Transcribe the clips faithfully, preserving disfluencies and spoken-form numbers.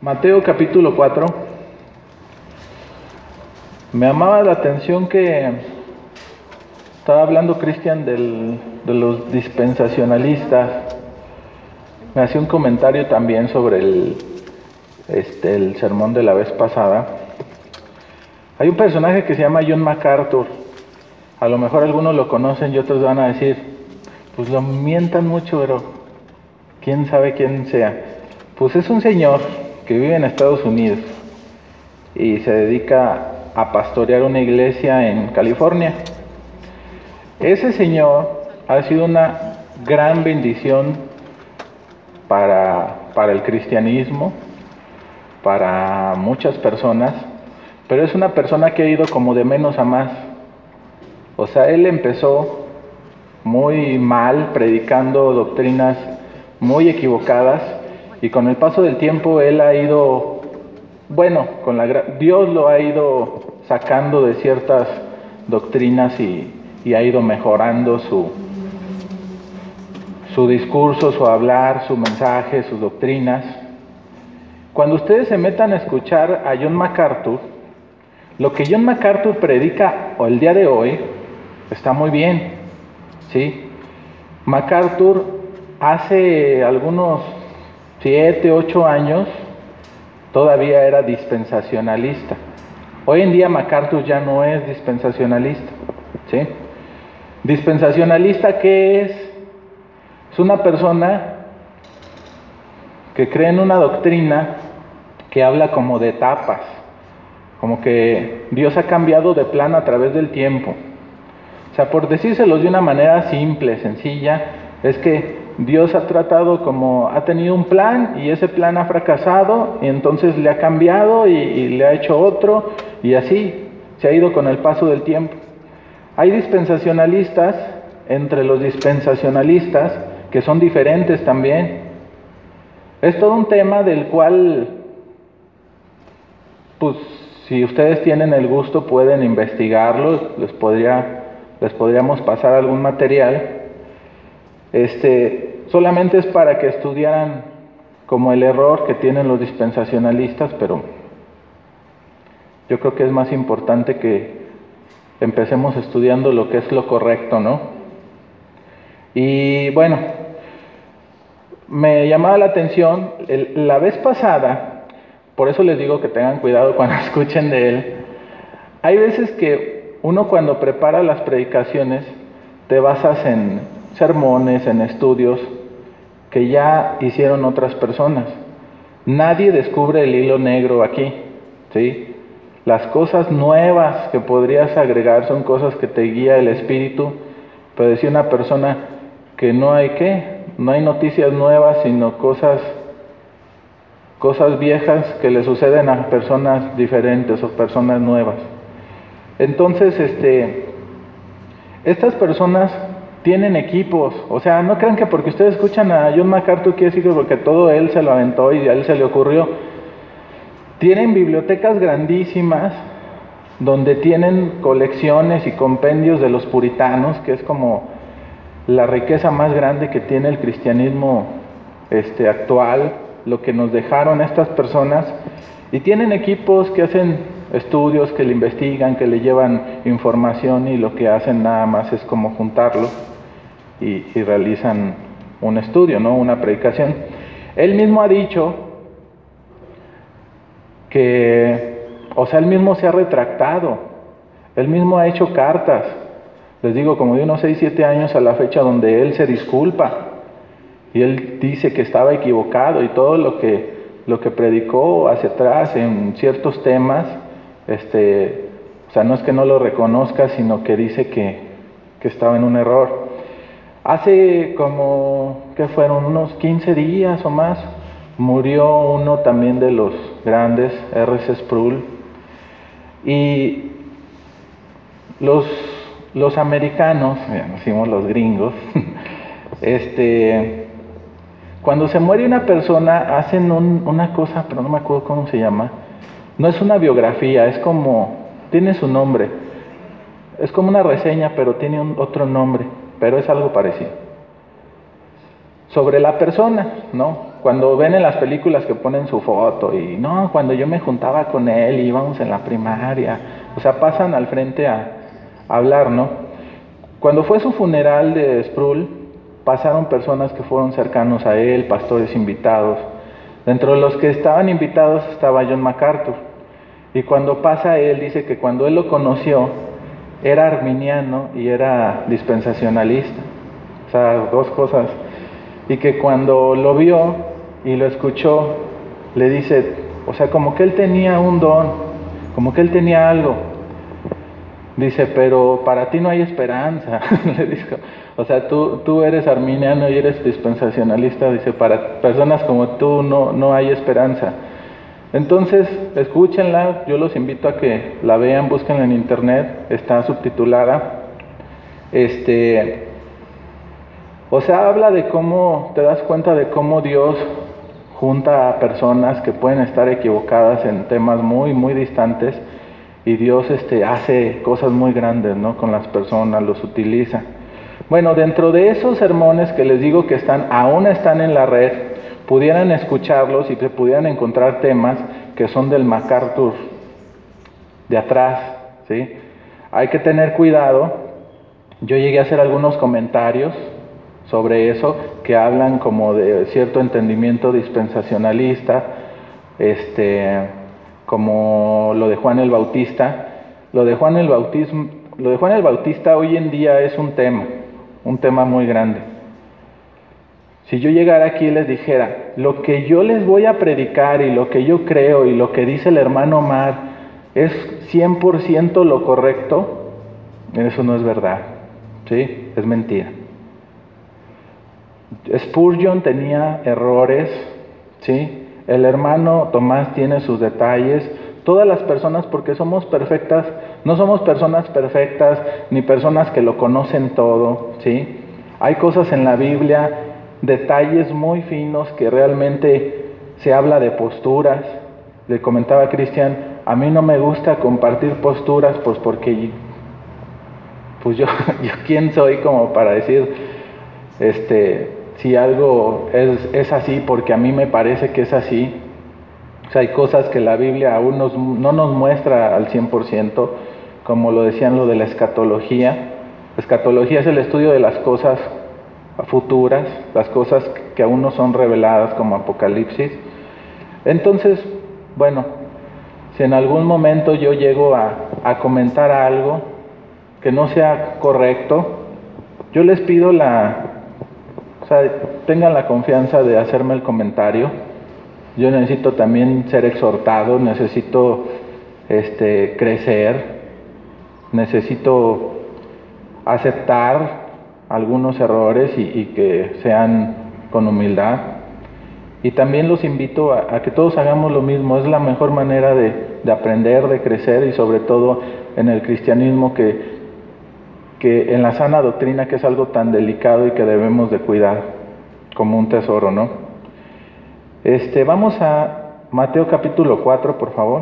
Mateo capítulo cuatro. Me llamaba la atención que estaba hablando Cristian del, de los dispensacionalistas. Me hacía un comentario también sobre el, este, el sermón de la vez pasada. Hay un personaje que se llama John MacArthur. A lo mejor algunos lo conocen y otros van a decir, pues lo mientan mucho, pero quién sabe quién sea. Pues es un señor que vive en Estados Unidos y se dedica a pastorear una iglesia en California. Ese señor ha sido una gran bendición para, para el cristianismo, para muchas personas, pero es una persona que ha ido como de menos a más. O sea, él empezó muy mal, predicando doctrinas muy equivocadas, y con el paso del tiempo él ha ido, bueno, con la Dios lo ha ido sacando de ciertas doctrinas y, y ha ido mejorando su, su discurso, su hablar, su mensaje, sus doctrinas. Cuando ustedes se metan a escuchar a John MacArthur, lo que John MacArthur predica el día de hoy está muy bien, ¿sí? MacArthur hace algunos siete, ocho años todavía era dispensacionalista. Hoy en día MacArthur ya no es dispensacionalista, ¿sí? ¿Dispensacionalista qué es? Es una persona que cree en una doctrina que habla como de etapas, como que Dios ha cambiado de plan a través del tiempo. O sea, por decírselos de una manera simple, sencilla, es que Dios ha tratado como, ha tenido un plan y ese plan ha fracasado y entonces le ha cambiado y, y le ha hecho otro y así se ha ido con el paso del tiempo. Hay dispensacionalistas, entre los dispensacionalistas, que son diferentes también. Es todo un tema del cual, pues, si ustedes tienen el gusto pueden investigarlo, les podría, les podríamos pasar algún material. Este, solamente es para que estudiaran como el error que tienen los dispensacionalistas, pero yo creo que es más importante que empecemos estudiando lo que es lo correcto, ¿no? Y bueno, me llamaba la atención, el, la vez pasada, por eso les digo que tengan cuidado cuando escuchen de él, hay veces que uno cuando prepara las predicaciones te basas en sermones, en estudios que ya hicieron otras personas. Nadie descubre el hilo negro aquí, ¿sí? Las cosas nuevas que podrías agregar son cosas que te guía el Espíritu, pero decía una persona que no hay qué, no hay noticias nuevas, sino cosas, cosas viejas que le suceden a personas diferentes o personas nuevas. Entonces, este, estas personas tienen equipos, o sea, no crean que porque ustedes escuchan a John MacArthur quiere decir que porque todo él se lo aventó y a él se le ocurrió. Tienen bibliotecas grandísimas donde tienen colecciones y compendios de los puritanos, que es como la riqueza más grande que tiene el cristianismo este, actual, lo que nos dejaron estas personas, y tienen equipos que hacen estudios, que le investigan, que le llevan información y lo que hacen nada más es como juntarlo. Y, y realizan un estudio, ¿no? Una predicación. Él mismo ha dicho que, o sea, él mismo se ha retractado, él mismo ha hecho cartas, les digo, como de unos seis, siete años a la fecha, donde él se disculpa y él dice que estaba equivocado y todo lo que, lo que predicó hacia atrás en ciertos temas, este, o sea, no es que no lo reconozca, sino que dice que, que estaba en un error. Hace como, ¿qué fueron? Unos quince días o más, murió uno también de los grandes, R C Sproul. Y los, los americanos, ya decimos los gringos, este, cuando se muere una persona hacen un, una cosa, pero no me acuerdo cómo se llama. No es una biografía, es como, tiene su nombre. Es como una reseña, pero tiene un, otro nombre. Pero es algo parecido. Sobre la persona, ¿no? cuando ven en las películas que ponen su foto y no, cuando yo me juntaba con él y íbamos en la primaria, o sea, pasan al frente a, a hablar, ¿no? Cuando fue su funeral de Sproul, pasaron personas que fueron cercanos a él, pastores invitados. Dentro de los que estaban invitados estaba John MacArthur. Y cuando pasa él, dice que cuando él lo conoció, era arminiano y era dispensacionalista. O sea, dos cosas. Y que cuando lo vio y lo escuchó, le dice, o sea, como que él tenía un don, como que él tenía algo. Dice, pero para ti no hay esperanza. Le dijo, o sea, tú, tú eres arminiano y eres dispensacionalista. Dice, para personas como tú no, no hay esperanza. Entonces, escúchenla, yo los invito a que la vean, búsquenla en internet, está subtitulada. Este, o sea, habla de cómo, te das cuenta de cómo Dios junta a personas que pueden estar equivocadas en temas muy, muy distantes, y Dios este, hace cosas muy grandes, ¿no? Con las personas, los utiliza. Bueno, dentro de esos sermones que les digo que están, aún están en la red, pudieran escucharlos y se pudieran encontrar temas que son del MacArthur de atrás, ¿sí? Hay que tener cuidado. Yo llegué a hacer algunos comentarios sobre eso que hablan como de cierto entendimiento dispensacionalista, este, como lo de Juan el Bautista. Lo de Juan el Bautismo, lo de Juan el Bautista hoy en día es un tema, un tema muy grande. Si yo llegara aquí y les dijera, lo que yo les voy a predicar y lo que yo creo y lo que dice el hermano Omar es cien por ciento lo correcto, eso no es verdad, ¿sí? Es mentira. Spurgeon tenía errores, ¿sí? El hermano Tomás tiene sus detalles. Todas las personas, porque somos perfectas, no somos personas perfectas, ni personas que lo conocen todo, ¿sí? Hay cosas en la Biblia, detalles muy finos que realmente se habla de posturas. Le comentaba a Cristian, a mí no me gusta compartir posturas, pues porque pues yo, yo quién soy como para decir este, si algo es, es así porque a mí me parece que es así. O sea, hay cosas que la Biblia aún nos, no nos muestra al cien por ciento, como lo decían lo de la escatología. Escatología es el estudio de las cosas futuras, las cosas que aún no son reveladas, como Apocalipsis. Entonces, bueno, si en algún momento yo llego a, a comentar algo que no sea correcto, yo les pido la, o sea, tengan la confianza de hacerme el comentario. Yo necesito también ser exhortado, necesito este, crecer, necesito aceptar algunos errores y, y que sean con humildad. Y también los invito a, a que todos hagamos lo mismo. Es la mejor manera de, de aprender, de crecer, y sobre todo en el cristianismo, que, que en la sana doctrina, que es algo tan delicado y que debemos de cuidar como un tesoro, ¿no? Este, vamos a Mateo capítulo cuatro, por favor.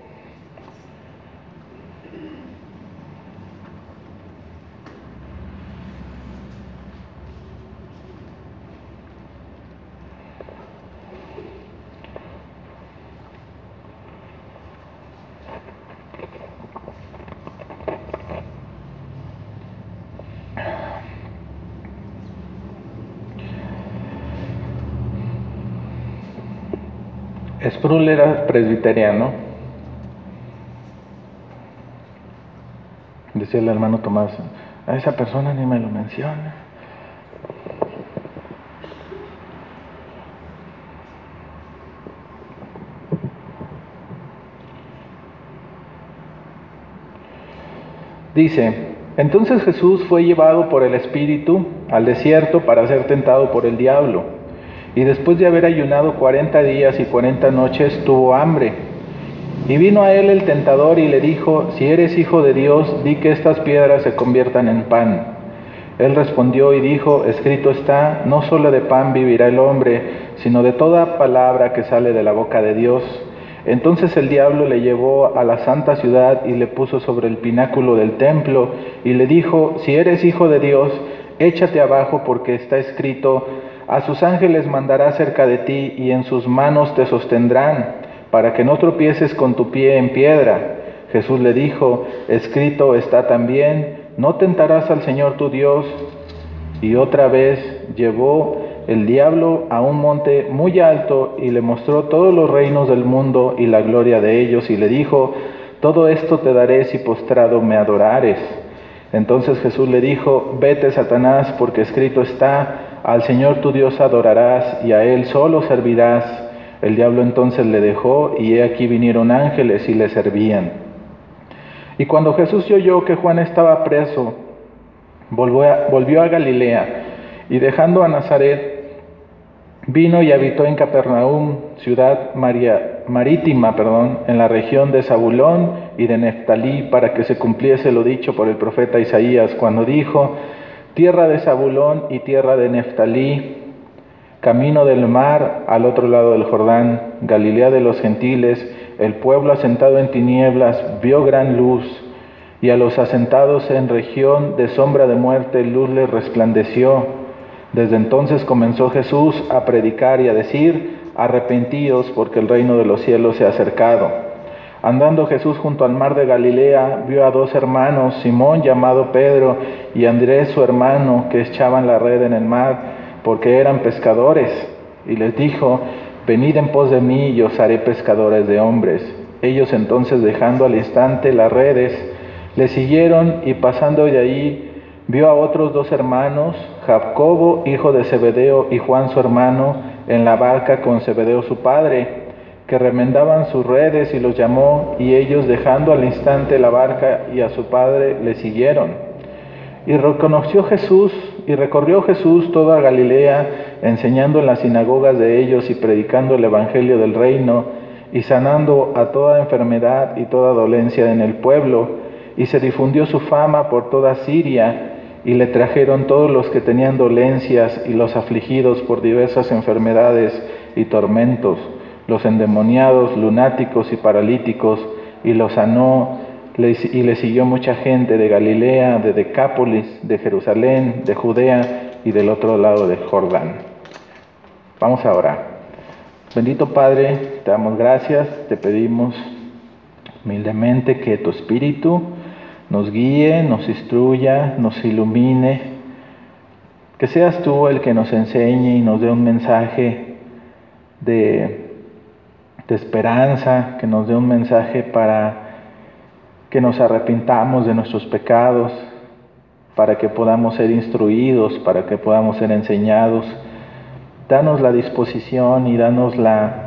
Sproul era presbiteriano. Decía el hermano Tomás, a esa persona ni me lo menciona. Dice, entonces Jesús fue llevado por el Espíritu al desierto para ser tentado por el diablo. Y después de haber ayunado cuarenta días y cuarenta noches, tuvo hambre. Y vino a él el tentador y le dijo, si eres hijo de Dios, di que estas piedras se conviertan en pan. Él respondió y dijo, escrito está, no solo de pan vivirá el hombre, sino de toda palabra que sale de la boca de Dios. Entonces el diablo le llevó a la santa ciudad y le puso sobre el pináculo del templo y le dijo, si eres hijo de Dios, échate abajo, porque está escrito, a sus ángeles mandará cerca de ti y en sus manos te sostendrán, para que no tropieces con tu pie en piedra. Jesús le dijo, escrito está también, no tentarás al Señor tu Dios. Y otra vez llevó el diablo a un monte muy alto y le mostró todos los reinos del mundo y la gloria de ellos, y le dijo, todo esto te daré si postrado me adorares. Entonces Jesús le dijo, vete, Satanás, porque escrito está, al Señor tu Dios adorarás y a Él solo servirás. El diablo entonces le dejó, y he aquí vinieron ángeles y le servían. Y cuando Jesús oyó que Juan estaba preso, volvió a, volvió a Galilea, y dejando a Nazaret, vino y habitó en Capernaum, ciudad maria, marítima, perdón, en la región de Zabulón y de Neftalí, para que se cumpliese lo dicho por el profeta Isaías, cuando dijo, tierra de Zabulón y tierra de Neftalí, camino del mar al otro lado del Jordán, Galilea de los gentiles, el pueblo asentado en tinieblas vio gran luz, y a los asentados en región de sombra de muerte luz les resplandeció. Desde entonces comenzó Jesús a predicar y a decir, arrepentíos porque el reino de los cielos se ha acercado. Andando Jesús junto al mar de Galilea, vio a dos hermanos, Simón llamado Pedro y Andrés su hermano, que echaban la red en el mar, porque eran pescadores. Y les dijo, venid en pos de mí y os haré pescadores de hombres. Ellos entonces, dejando al instante las redes, le siguieron, y pasando de ahí, vio a otros dos hermanos, Jacobo, hijo de Zebedeo, y Juan su hermano, en la barca con Zebedeo su padre, que remendaban sus redes, y los llamó, y ellos, dejando al instante la barca y a su padre, le siguieron. Y reconoció Jesús, y recorrió Jesús toda Galilea, enseñando en las sinagogas de ellos y predicando el evangelio del reino, y sanando a toda enfermedad y toda dolencia en el pueblo. Y se difundió su fama por toda Siria, y le trajeron todos los que tenían dolencias y los afligidos por diversas enfermedades y tormentos, los endemoniados, lunáticos y paralíticos, y los sanó, y le siguió mucha gente de Galilea, de Decápolis, de Jerusalén, de Judea y del otro lado del Jordán. Vamos a orar. Bendito Padre, te damos gracias, te pedimos humildemente que tu Espíritu nos guíe, nos instruya, nos ilumine, que seas tú el que nos enseñe y nos dé un mensaje de, de esperanza, que nos dé un mensaje para que nos arrepintamos de nuestros pecados, para que podamos ser instruidos, para que podamos ser enseñados. Danos la disposición y danos la,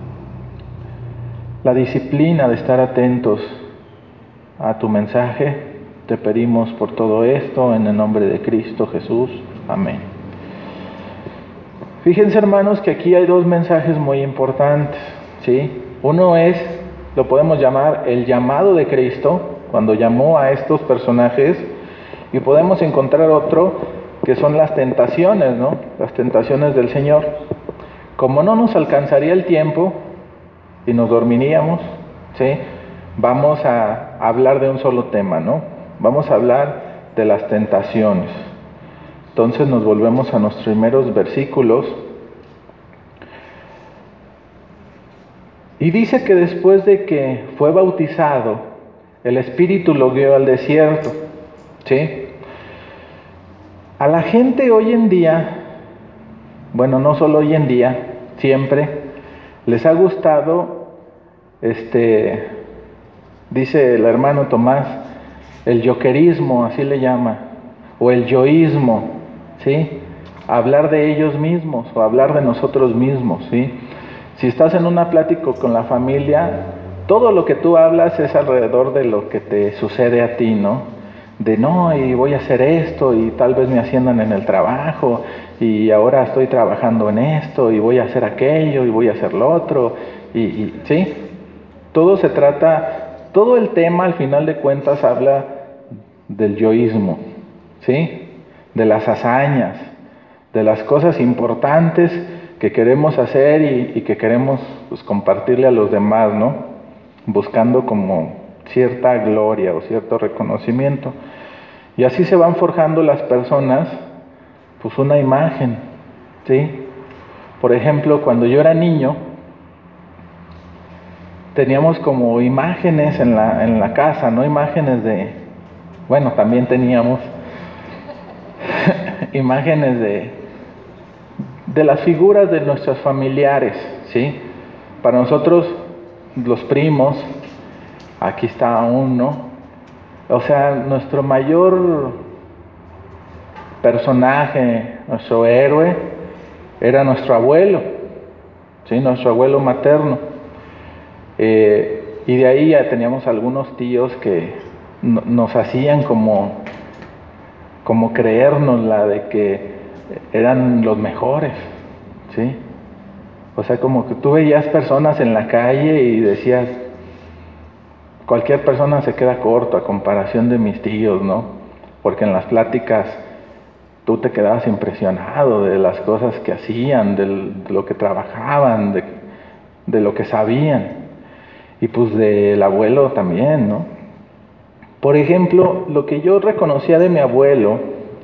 la disciplina de estar atentos a tu mensaje. Te pedimos por todo esto en el nombre de Cristo Jesús. Amén. Fíjense, hermanos, que aquí hay dos mensajes muy importantes, ¿sí? Uno es, lo podemos llamar el llamado de Cristo, cuando llamó a estos personajes, y podemos encontrar otro que son las tentaciones, ¿no? Las tentaciones del Señor. Como no nos alcanzaría el tiempo y nos dormiríamos, ¿sí? Vamos a hablar de un solo tema, ¿no? Vamos a hablar de las tentaciones. Entonces nos volvemos a nuestros primeros versículos. Y dice que después de que fue bautizado, el Espíritu lo guió al desierto, ¿sí? A la gente hoy en día, bueno, no solo hoy en día, siempre, les ha gustado, este, dice el hermano Tomás, el yoquerismo, así le llama, o el yoísmo, ¿sí? Hablar de ellos mismos o hablar de nosotros mismos, ¿sí? Si estás en una plática con la familia, todo lo que tú hablas es alrededor de lo que te sucede a ti, ¿no? De no, y voy a hacer esto, y tal vez me asciendan en el trabajo, y ahora estoy trabajando en esto, y voy a hacer aquello, y voy a hacer lo otro, y, y ¿sí? Todo se trata, todo el tema al final de cuentas habla del yoísmo, ¿sí? De las hazañas, de las cosas importantes que queremos hacer y, y que queremos, pues, compartirle a los demás, ¿no? Buscando como cierta gloria o cierto reconocimiento. Y así se van forjando las personas, pues, una imagen, ¿sí? Por ejemplo, cuando yo era niño, teníamos como imágenes en la, en la casa, ¿no? Imágenes de, bueno, también teníamos imágenes de, de las figuras de nuestros familiares, ¿sí? Para nosotros, los primos, aquí está uno, o sea, nuestro mayor personaje, nuestro héroe, era nuestro abuelo, ¿sí? Nuestro abuelo materno. Eh, y de ahí ya teníamos algunos tíos que no, nos hacían como, como creernos la de que eran los mejores, ¿sí? O sea, como que tú veías personas en la calle y decías, cualquier persona se queda corto a comparación de mis tíos, ¿no? Porque en las pláticas tú te quedabas impresionado de las cosas que hacían, del, de lo que trabajaban, de, de lo que sabían. Y pues del abuelo también, ¿no? Por ejemplo, lo que yo reconocía de mi abuelo,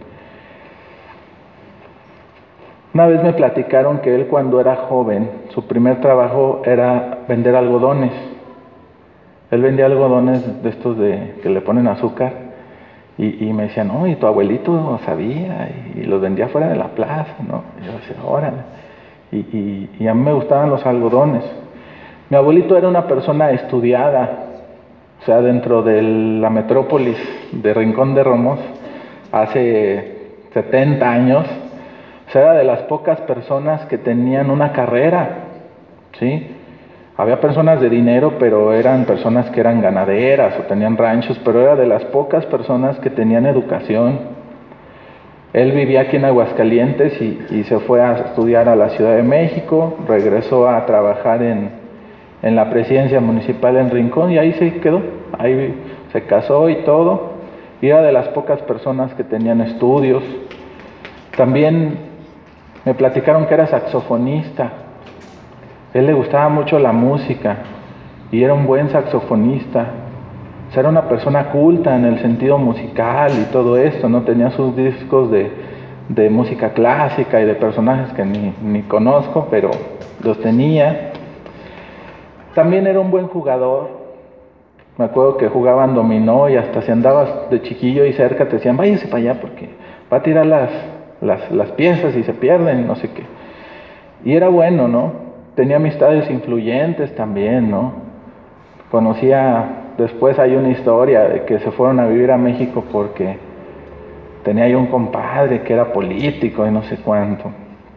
una vez me platicaron que él cuando era joven, su primer trabajo era vender algodones. Él vendía algodones de estos de que le ponen azúcar y, y me decían, no, y tu abuelito sabía y, y los vendía fuera de la plaza, ¿no? Y yo decía, órale. Y, y, y a mí me gustaban los algodones. Mi abuelito era una persona estudiada, o sea, dentro de la metrópolis de Rincón de Romos, hace setenta años, o sea, era de las pocas personas que tenían una carrera, ¿sí? Había personas de dinero, pero eran personas que eran ganaderas o tenían ranchos, pero era de las pocas personas que tenían educación. Él vivía aquí en Aguascalientes y, y se fue a estudiar a la Ciudad de México, regresó a trabajar en en la presidencia municipal en Rincón y ahí se quedó, ahí se casó y todo, y era de las pocas personas que tenían estudios. También me platicaron que era saxofonista, a él le gustaba mucho la música y era un buen saxofonista, o sea, era una persona culta en el sentido musical y todo esto, ¿no? Tenía sus discos de, de música clásica y de personajes que ni, ni conozco, pero los tenía. También era un buen jugador. Me acuerdo que jugaban dominó y hasta si andabas de chiquillo y cerca te decían, váyase para allá porque va a tirar las, las, las piezas y se pierden, no sé qué. Y era bueno, ¿no? Tenía amistades influyentes también, ¿no? Conocía, después hay una historia de que se fueron a vivir a México porque tenía ahí un compadre que era político y no sé cuánto.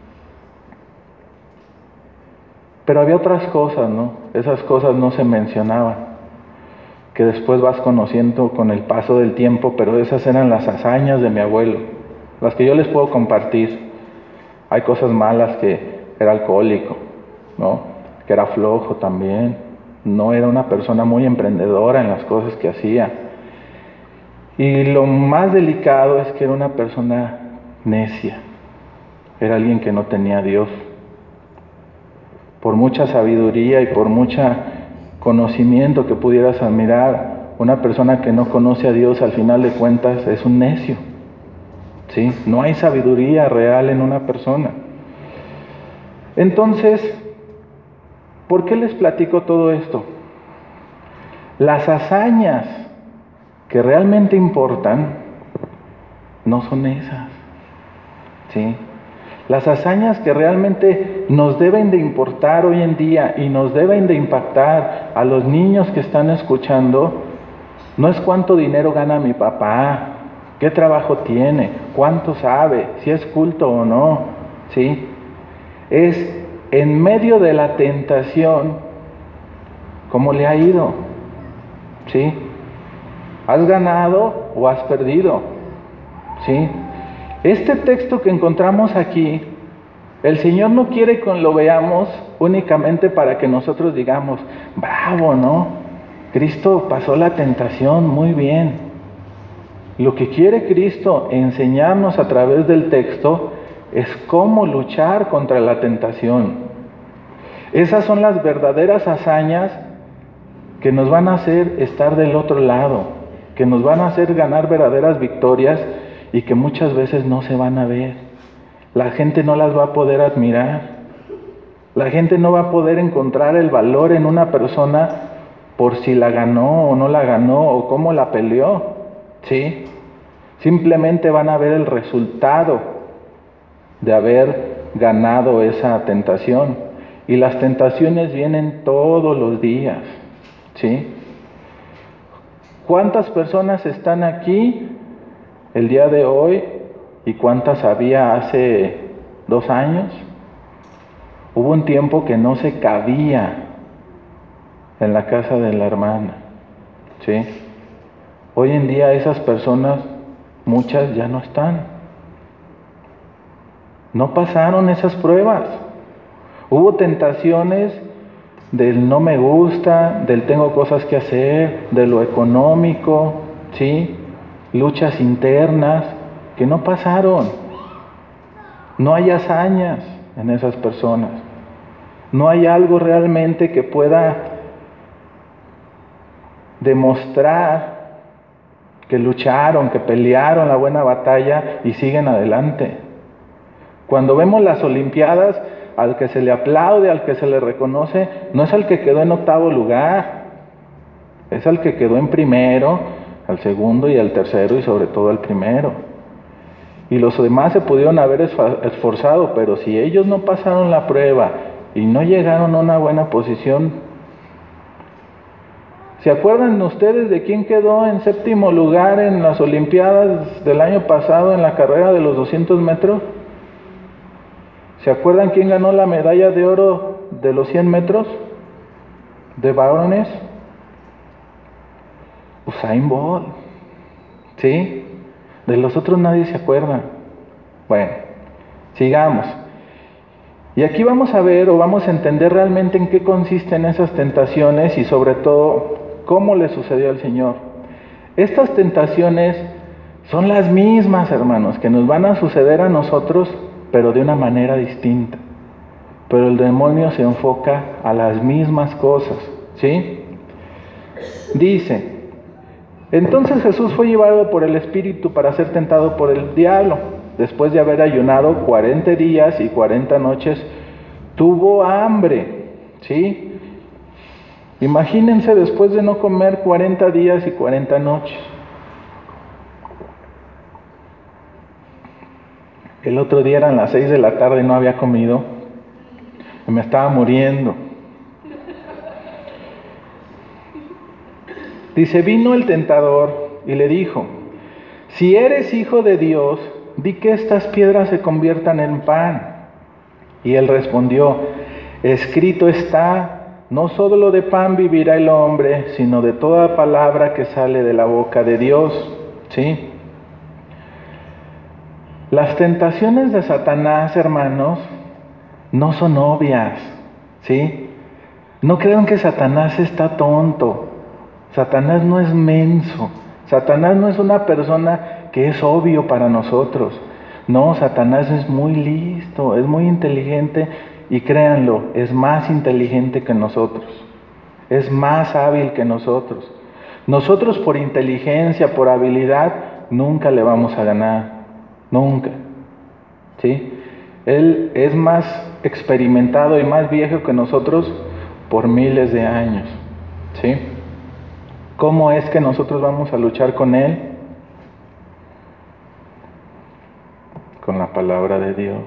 Pero había otras cosas, ¿no? Esas cosas no se mencionaban, que después vas conociendo con el paso del tiempo, pero esas eran las hazañas de mi abuelo, las que yo les puedo compartir. Hay cosas malas, que era alcohólico, ¿no? Que era flojo también, no era una persona muy emprendedora en las cosas que hacía. Y lo más delicado es que era una persona necia, era alguien que no tenía a Dios. Por mucha sabiduría y por mucho conocimiento que pudieras admirar, una persona que no conoce a Dios al final de cuentas es un necio, ¿sí? No hay sabiduría real en una persona. Entonces, ¿por qué les platico todo esto? Las hazañas que realmente importan no son esas, ¿sí? Las hazañas que realmente nos deben de importar hoy en día y nos deben de impactar a los niños que están escuchando, no es cuánto dinero gana mi papá, qué trabajo tiene, cuánto sabe, si es culto o no, ¿sí? Es en medio de la tentación, ¿cómo le ha ido? ¿Sí? ¿Has ganado o has perdido? ¿Sí? Este texto que encontramos aquí, el Señor no quiere que lo veamos únicamente para que nosotros digamos, bravo, ¿no? Cristo pasó la tentación, muy bien. Lo que quiere Cristo enseñarnos a través del texto es cómo luchar contra la tentación. Esas son las verdaderas hazañas que nos van a hacer estar del otro lado, que nos van a hacer ganar verdaderas victorias y que muchas veces no se van a ver. la gente no las va a poder admirar. La gente no va a poder encontrar el valor en una persona por si la ganó o no la ganó o cómo la peleó, ¿sí? Simplemente van a ver el resultado de haber ganado esa tentación. Y las tentaciones vienen todos los días, ¿sí? ¿Cuántas personas están aquí el día de hoy y cuántas había hace dos años? Hubo un tiempo que no se cabía en la casa de la hermana, ¿sí? Hoy en día esas personas, muchas ya no están. No pasaron esas pruebas. Hubo tentaciones del no me gusta, del tengo cosas que hacer, de lo económico, ¿sí? Luchas internas que no pasaron. No hay hazañas en esas personas. No hay algo realmente que pueda demostrar que lucharon, que pelearon la buena batalla y siguen adelante. Cuando vemos las Olimpiadas, al que se le aplaude, al que se le reconoce, no es al que quedó en octavo lugar, es al que quedó en primero, al segundo y al tercero y sobre todo al primero. Y los demás se pudieron haber esforzado, pero si ellos no pasaron la prueba y no llegaron a una buena posición, ¿se acuerdan ustedes de quién quedó en séptimo lugar en las Olimpiadas del año pasado en la carrera de los doscientos metros? ¿Se acuerdan quién ganó la medalla de oro de los cien metros de varones? Usain Bolt, ¿sí? De los otros nadie se acuerda. Bueno, sigamos. Y aquí vamos a ver o vamos a entender realmente en qué consisten esas tentaciones y sobre todo cómo le sucedió al Señor. Estas tentaciones son las mismas, hermanos, que nos van a suceder a nosotros, pero de una manera distinta. Pero el demonio se enfoca a las mismas cosas, ¿sí? Dice, entonces Jesús fue llevado por el Espíritu para ser tentado por el diablo. Después de haber ayunado cuarenta días y cuarenta noches, tuvo hambre, ¿sí? Imagínense después de no comer cuarenta días y cuarenta noches. El otro día eran las seis de la tarde y no había comido. Y me estaba muriendo. Dice, vino el tentador y le dijo, si eres hijo de Dios, di que estas piedras se conviertan en pan. Y él respondió, escrito está, no solo de pan vivirá el hombre, sino de toda palabra que sale de la boca de Dios. ¿Sí? Las tentaciones de Satanás, hermanos, no son obvias, ¿sí? No crean que Satanás está tonto. Satanás no es menso. Satanás no es una persona que es obvio para nosotros. No, Satanás es muy listo, es muy inteligente y créanlo, es más inteligente que nosotros. Es más hábil que nosotros. Nosotros por inteligencia, por habilidad, nunca le vamos a ganar. Nunca. ¿Sí? Él es más experimentado y más viejo que nosotros por miles de años. ¿Sí? ¿Cómo es que nosotros vamos a luchar con él? Con la palabra de Dios.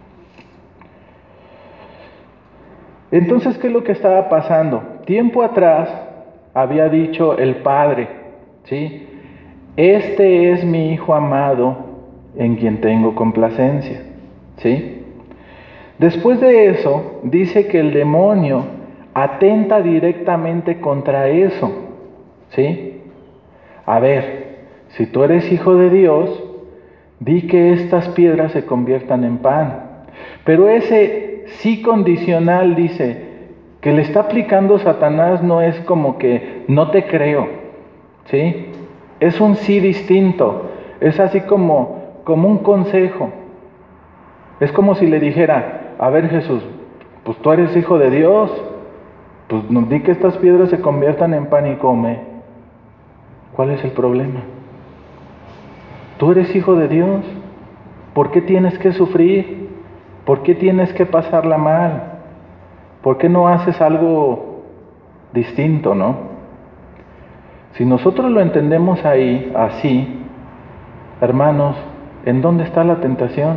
Entonces, ¿qué es lo que estaba pasando? Tiempo atrás había dicho el Padre, ¿sí? Este es mi Hijo amado en quien tengo complacencia, ¿sí? Después de eso, dice que el demonio atenta directamente contra eso, ¿sí? A ver, si tú eres hijo de Dios, di que estas piedras se conviertan en pan. Pero ese sí condicional, dice, que le está aplicando Satanás no es como que no te creo, ¿sí? Es un sí distinto, es así como, como un consejo. Es como si le dijera, a ver Jesús, pues tú eres hijo de Dios, pues nos di que estas piedras se conviertan en pan y come. ¿Cuál es el problema? Tú eres hijo de Dios. ¿Por qué tienes que sufrir? ¿Por qué tienes que pasarla mal? ¿Por qué no haces algo distinto, no? Si nosotros lo entendemos ahí, así, hermanos, ¿en dónde está la tentación?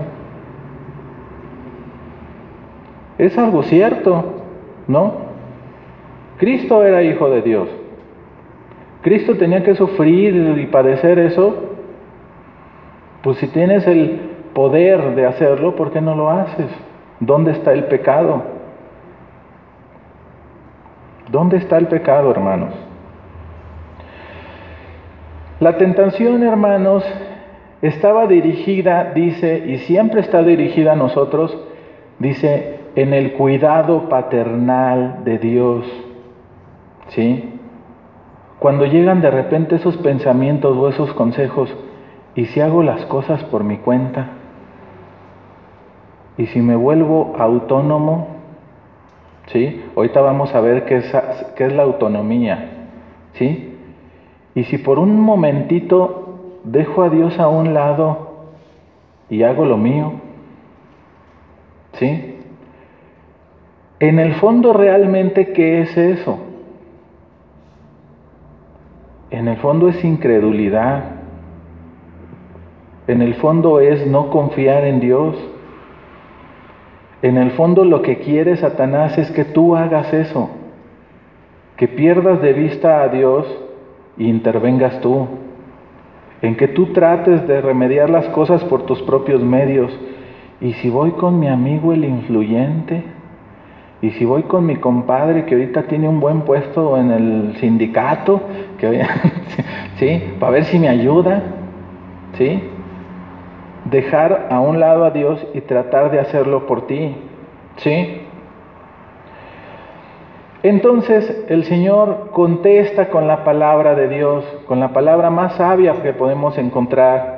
Es algo cierto, ¿no? Cristo era hijo de Dios. Cristo tenía que sufrir y padecer eso. Pues si tienes el poder de hacerlo, ¿por qué no lo haces? ¿Dónde está el pecado? ¿Dónde está el pecado, hermanos? La tentación, hermanos, estaba dirigida, dice, y siempre está dirigida a nosotros, dice, en el cuidado paternal de Dios. ¿Sí? Cuando llegan de repente esos pensamientos o esos consejos, ¿y si hago las cosas por mi cuenta? ¿Y si me vuelvo autónomo? ¿Sí? Ahorita vamos a ver qué es, qué es la autonomía. ¿Sí? ¿Y si por un momentito dejo a Dios a un lado y hago lo mío? ¿Sí? En el fondo, realmente, ¿qué es eso? En el fondo es incredulidad. En el fondo es no confiar en Dios. En el fondo lo que quiere Satanás es que tú hagas eso, que pierdas de vista a Dios e intervengas tú, en que tú trates de remediar las cosas por tus propios medios. ¿Y si voy con mi amigo el influyente? ¿Y si voy con mi compadre que ahorita tiene un buen puesto en el sindicato? Que, ¿sí? Para ver si me ayuda. ¿Sí? Dejar a un lado a Dios y tratar de hacerlo por ti. ¿Sí? Entonces el Señor contesta con la palabra de Dios, con la palabra más sabia que podemos encontrar.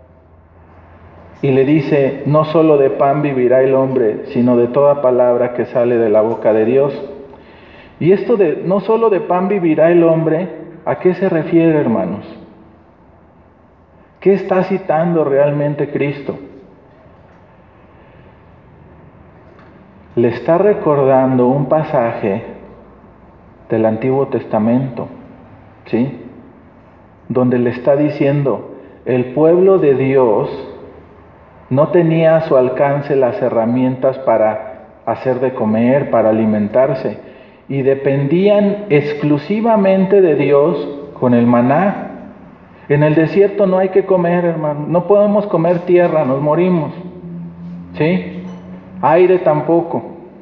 Y le dice, no solo de pan vivirá el hombre, sino de toda palabra que sale de la boca de Dios. Y esto de no solo de pan vivirá el hombre, ¿a qué se refiere, hermanos? ¿Qué está citando realmente Cristo? Le está recordando un pasaje del Antiguo Testamento, ¿sí? Donde le está diciendo, el pueblo de Dios no tenía a su alcance las herramientas para hacer de comer, para alimentarse, y dependían exclusivamente de Dios con el maná. En el desierto no hay que comer, hermano, no podemos comer tierra, nos morimos, ¿sí? Aire tampoco.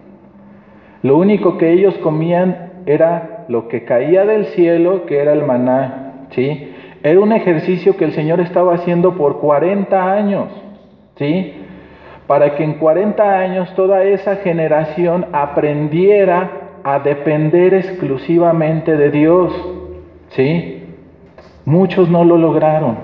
Lo único que ellos comían era lo que caía del cielo, que era el maná, ¿sí? Era un ejercicio que el Señor estaba haciendo por cuarenta años, ¿sí? Para que en cuarenta años toda esa generación aprendiera a depender exclusivamente de Dios, ¿sí? Muchos no lo lograron.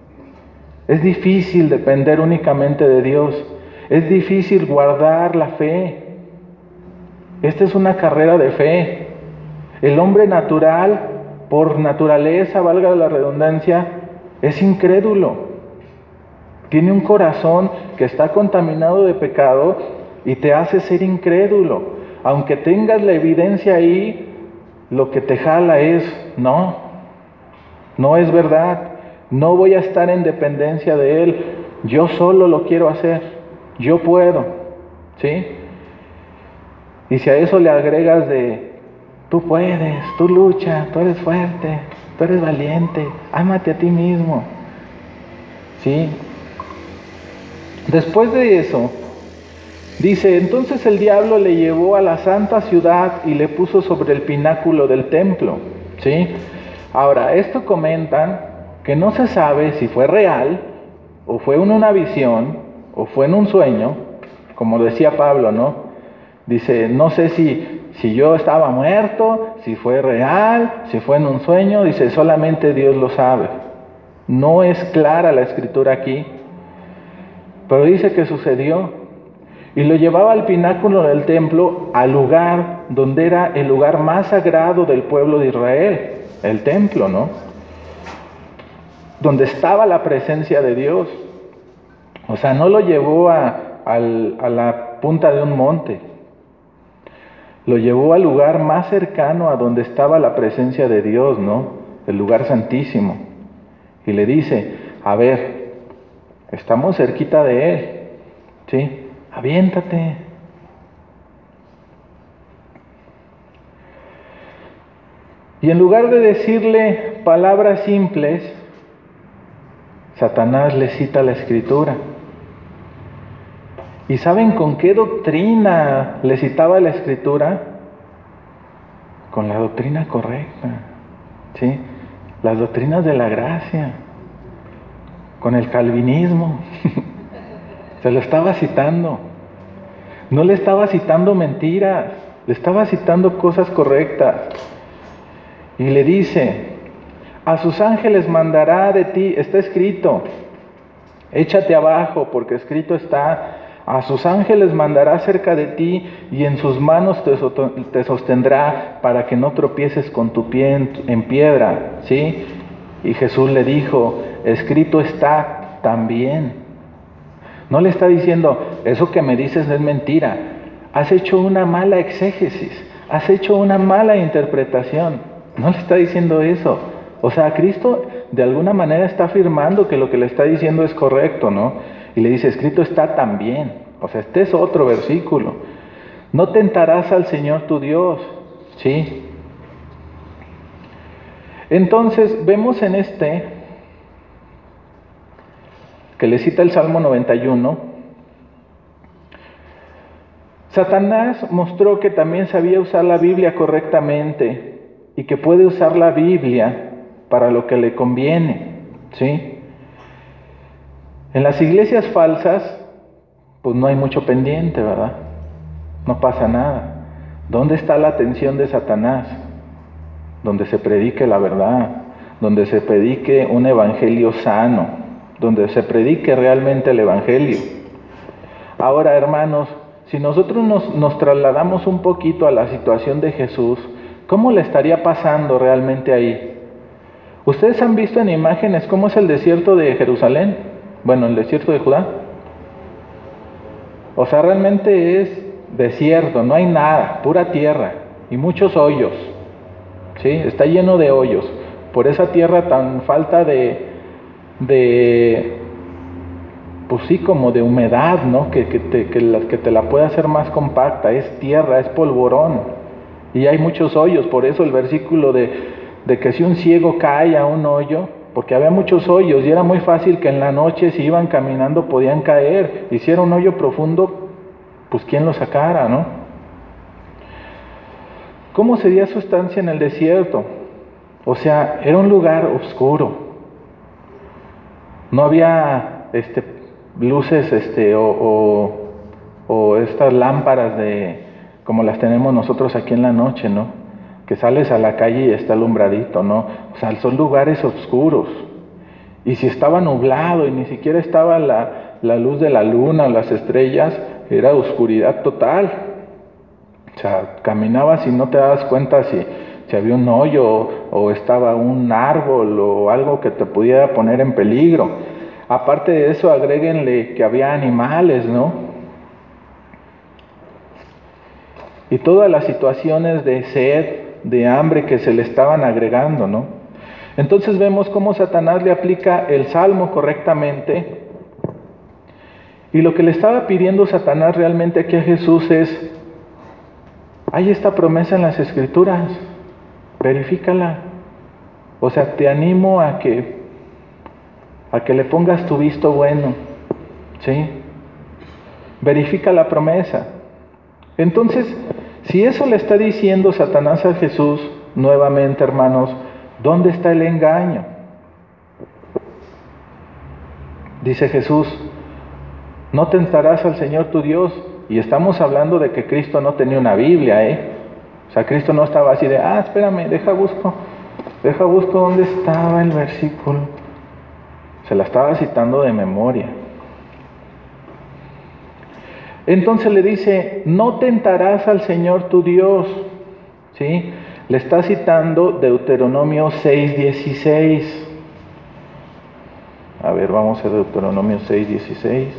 Es difícil depender únicamente de Dios. Es difícil guardar la fe. Esta es una carrera de fe. El hombre natural, por naturaleza, valga la redundancia, es incrédulo. Tiene un corazón que está contaminado de pecado y te hace ser incrédulo. Aunque tengas la evidencia ahí, lo que te jala es, no, no es verdad. No voy a estar en dependencia de Él. Yo solo lo quiero hacer. Yo puedo. ¿Sí? Y si a eso le agregas de, tú puedes, tú lucha, tú eres fuerte, tú eres valiente, ámate a ti mismo. ¿Sí? Después de eso, dice, entonces el diablo le llevó a la santa ciudad y le puso sobre el pináculo del templo. ¿Sí? Ahora, esto comentan que no se sabe si fue real, o fue en una visión, o fue en un sueño, como decía Pablo, ¿no? Dice, no sé si, si yo estaba muerto, si fue real, si fue en un sueño, dice, solamente Dios lo sabe. No es clara la escritura aquí, pero dice que sucedió. Y lo llevaba al pináculo del templo, al lugar donde era el lugar más sagrado del pueblo de Israel, el templo, ¿no? Donde estaba la presencia de Dios. O sea, no lo llevó a, al, a la punta de un monte. Lo llevó al lugar más cercano a donde estaba la presencia de Dios, ¿no? El lugar santísimo. Y le dice, a ver, estamos cerquita de Él, ¿sí? Aviéntate. Y en lugar de decirle palabras simples, Satanás le cita la Escritura. ¿Y saben con qué doctrina le citaba la Escritura? Con la doctrina correcta, ¿sí? Las doctrinas de la gracia, con el calvinismo. Se lo estaba citando. No le estaba citando mentiras, le estaba citando cosas correctas. Y le dice, a sus ángeles mandará de ti, está escrito, échate abajo porque escrito está, a sus ángeles mandará cerca de ti y en sus manos te sostendrá para que no tropieces con tu pie en, en piedra, ¿sí? Y Jesús le dijo, escrito está también. No le está diciendo, eso que me dices no es mentira, has hecho una mala exégesis, has hecho una mala interpretación. No le está diciendo eso. O sea, Cristo de alguna manera está afirmando que lo que le está diciendo es correcto, ¿no? Y le dice, escrito está también. O sea, este es otro versículo. No tentarás al Señor tu Dios, ¿sí? Entonces, vemos en este, que le cita el Salmo noventa y uno, Satanás mostró que también sabía usar la Biblia correctamente y que puede usar la Biblia para lo que le conviene, ¿sí? En las iglesias falsas, pues no hay mucho pendiente, ¿verdad? No pasa nada. ¿Dónde está la atención de Satanás? Donde se predique la verdad, donde se predique un evangelio sano, donde se predique realmente el evangelio. Ahora, hermanos, si nosotros nos, nos trasladamos un poquito a la situación de Jesús, ¿cómo le estaría pasando realmente ahí? ¿Ustedes han visto en imágenes cómo es el desierto de Jerusalén? Bueno, el desierto de Judá. O sea, realmente es desierto, no hay nada, pura tierra y muchos hoyos, ¿sí? Está lleno de hoyos. Por esa tierra tan falta de, de pues sí, como de humedad, ¿no? Que, que, te, que, la, que te la puede hacer más compacta. Es tierra, es polvorón. Y hay muchos hoyos. Por eso el versículo de, de que si un ciego cae a un hoyo, porque había muchos hoyos y era muy fácil que en la noche si iban caminando podían caer. Y si era un hoyo profundo, pues quién lo sacara, ¿no? ¿Cómo sería su estancia en el desierto? O sea, era un lugar oscuro. No había este, luces este, o, o, o estas lámparas de como las tenemos nosotros aquí en la noche, ¿no? Que sales a la calle y está alumbradito, ¿no? O sea, son lugares oscuros. Y si estaba nublado y ni siquiera estaba la, la luz de la luna o las estrellas, era oscuridad total. O sea, caminabas y no te dabas cuenta si, si había un hoyo o, o estaba un árbol o algo que te pudiera poner en peligro. Aparte de eso, agréguenle que había animales, ¿no? Y todas las situaciones de sed, de hambre que se le estaban agregando, ¿no? Entonces vemos cómo Satanás le aplica el Salmo correctamente. Y lo que le estaba pidiendo Satanás realmente aquí a Jesús es, hay esta promesa en las Escrituras, verifícala. O sea, te animo a que, a que le pongas tu visto bueno, ¿sí? Verifica la promesa. Entonces, si eso le está diciendo Satanás a Jesús, nuevamente, hermanos, ¿dónde está el engaño? Dice Jesús, no tentarás al Señor tu Dios. Y estamos hablando de que Cristo no tenía una Biblia, ¿eh? O sea, Cristo no estaba así de, ah, espérame, deja busco, deja busco dónde estaba el versículo. Se la estaba citando de memoria. Entonces le dice, no tentarás al Señor tu Dios, ¿sí? Le está citando Deuteronomio seis dieciséis. A ver. ver, vamos a Deuteronomio seis, dieciséis.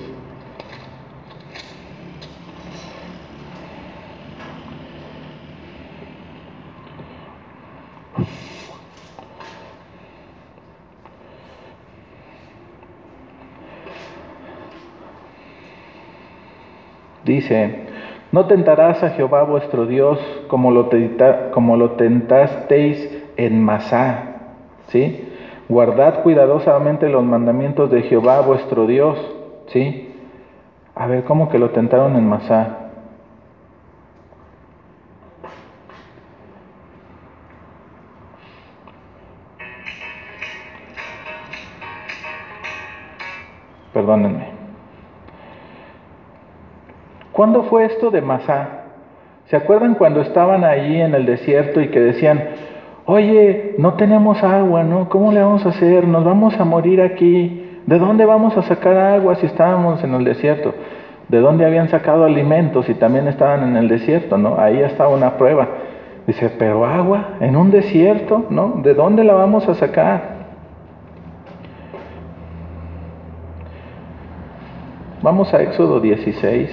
Dice: no tentarás a Jehová vuestro Dios como lo, tenta, como lo tentasteis en Masá, ¿sí? Guardad cuidadosamente los mandamientos de Jehová vuestro Dios, ¿sí? A ver, ¿cómo que lo tentaron en Masá? Perdónenme. ¿Cuándo fue esto de Masá? ¿Se acuerdan cuando estaban ahí en el desierto y que decían: oye, no tenemos agua, ¿no? ¿Cómo le vamos a hacer? Nos vamos a morir aquí. ¿De dónde vamos a sacar agua si estábamos en el desierto? ¿De dónde habían sacado alimentos si también estaban en el desierto, no? Ahí estaba una prueba. Dice: pero agua en un desierto, ¿no? ¿De dónde la vamos a sacar? Vamos a Éxodo dieciséis.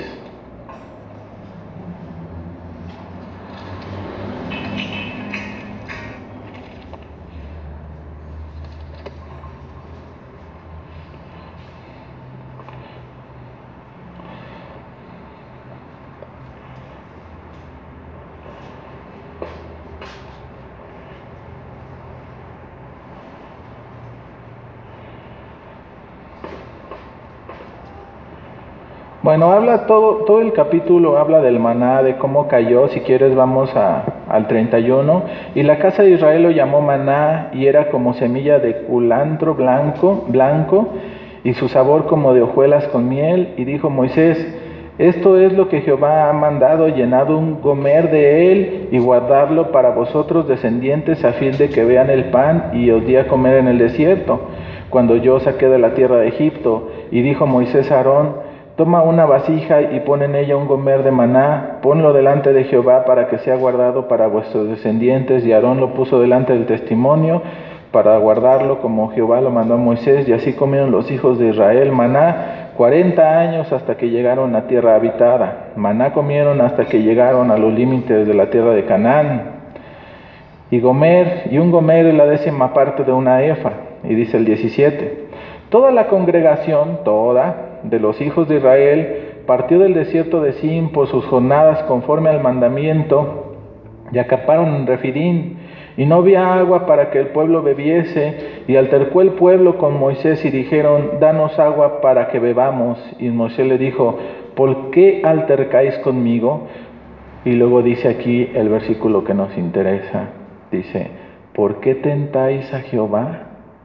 Bueno, habla todo, todo el capítulo habla del maná, de cómo cayó. Si quieres vamos a, al treinta y uno. Y la casa de Israel lo llamó maná, y era como semilla de culantro blanco, blanco, y su sabor como de hojuelas con miel. Y dijo Moisés: esto es lo que Jehová ha mandado, llenado un gomer de él, y guardarlo para vosotros descendientes, a fin de que vean el pan, y os di a comer en el desierto, cuando yo os saqué de la tierra de Egipto. Y dijo Moisés a Aarón: toma una vasija y pon en ella un gomer de maná, ponlo delante de Jehová para que sea guardado para vuestros descendientes. Y Aarón lo puso delante del testimonio para guardarlo como Jehová lo mandó a Moisés. Y así comieron los hijos de Israel maná cuarenta años hasta que llegaron a tierra habitada. Maná comieron hasta que llegaron a los límites de la tierra de Canaán. Y gomer, y un gomer es la décima parte de una efa. Y dice el diecisiete: toda la congregación, toda, de los hijos de Israel, partió del desierto de Sin por sus jornadas conforme al mandamiento, y acamparon en Refidín, y no había agua para que el pueblo bebiese. Y altercó el pueblo con Moisés y dijeron: danos agua para que bebamos. Y Moisés le dijo: ¿por qué altercáis conmigo? Y luego dice aquí el versículo que nos interesa, dice: ¿por qué tentáis a Jehová?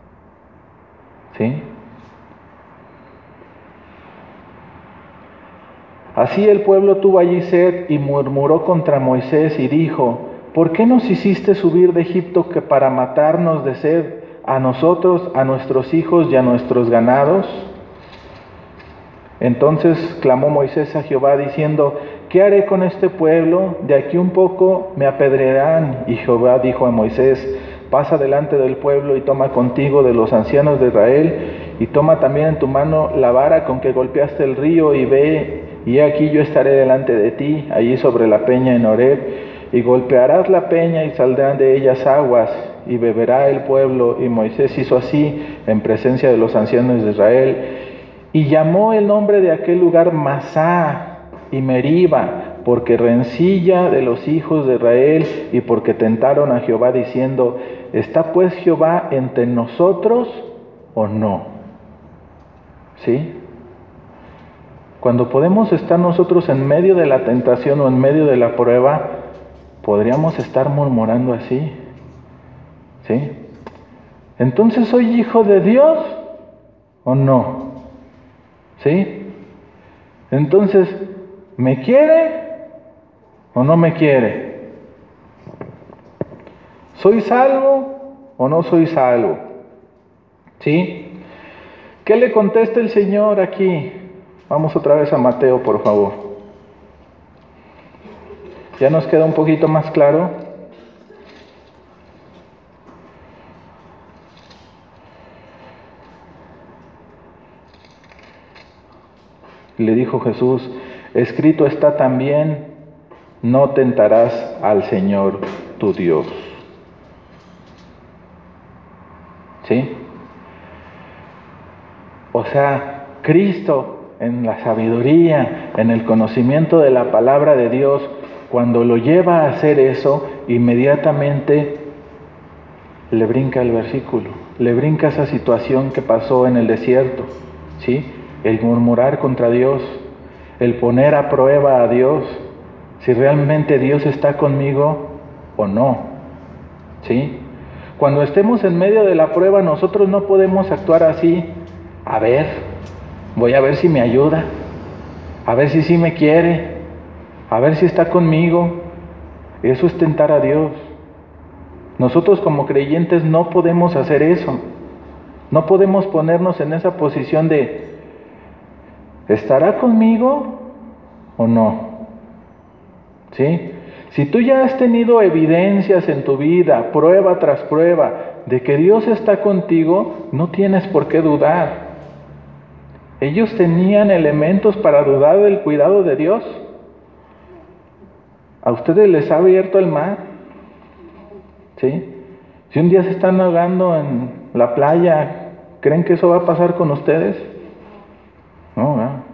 ¿Sí? Así el pueblo tuvo allí sed y murmuró contra Moisés y dijo: ¿por qué nos hiciste subir de Egipto que para matarnos de sed a nosotros, a nuestros hijos y a nuestros ganados? Entonces clamó Moisés a Jehová diciendo: ¿qué haré con este pueblo? De aquí un poco me apedrearán. Y Jehová dijo a Moisés: pasa delante del pueblo y toma contigo de los ancianos de Israel, y toma también en tu mano la vara con que golpeaste el río, y ve, y aquí yo estaré delante de ti, allí sobre la peña en Horeb, y golpearás la peña y saldrán de ellas aguas, y beberá el pueblo. Y Moisés hizo así en presencia de los ancianos de Israel, y llamó el nombre de aquel lugar Masá y Meriba, porque rencilla de los hijos de Israel, y porque tentaron a Jehová diciendo: ¿está pues Jehová entre nosotros o no? ¿Sí? Cuando podemos estar nosotros en medio de la tentación o en medio de la prueba, podríamos estar murmurando así, ¿sí? Entonces, ¿soy hijo de Dios o no? ¿Sí? Entonces, ¿me quiere o no me quiere? ¿Soy salvo o no soy salvo? ¿Sí? ¿Qué le contesta el Señor aquí? Vamos otra vez a Mateo, por favor. ¿Ya nos queda un poquito más claro? Y le dijo Jesús, escrito está también, no tentarás al Señor tu Dios. ¿Sí? O sea, Cristo en la sabiduría, en el conocimiento de la palabra de Dios, cuando lo lleva a hacer eso, inmediatamente le brinca el versículo, le brinca esa situación que pasó en el desierto, ¿sí? El murmurar contra Dios, el poner a prueba a Dios, si realmente Dios está conmigo o no, ¿sí? Cuando estemos en medio de la prueba, nosotros no podemos actuar así. A ver, voy a ver si me ayuda, a ver si sí me quiere, a ver si está conmigo. Eso es tentar a Dios. Nosotros como creyentes no podemos hacer eso. No podemos ponernos en esa posición de, ¿estará conmigo o no? ¿Sí? Si tú ya has tenido evidencias en tu vida, prueba tras prueba, de que Dios está contigo, no tienes por qué dudar. Ellos tenían elementos para dudar del cuidado de Dios. ¿A ustedes les ha abierto el mar? ¿Sí? Si un día se están ahogando en la playa, ¿creen que eso va a pasar con ustedes? No, no.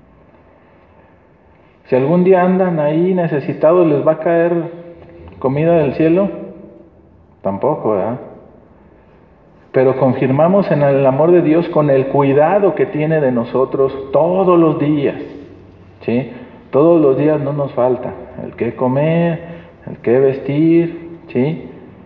Si algún día andan ahí necesitados, ¿les va a caer comida del cielo? Tampoco, ¿verdad? Pero confirmamos en el amor de Dios con el cuidado que tiene de nosotros todos los días, ¿sí? Todos los días no nos falta el qué comer, el qué vestir, ¿sí?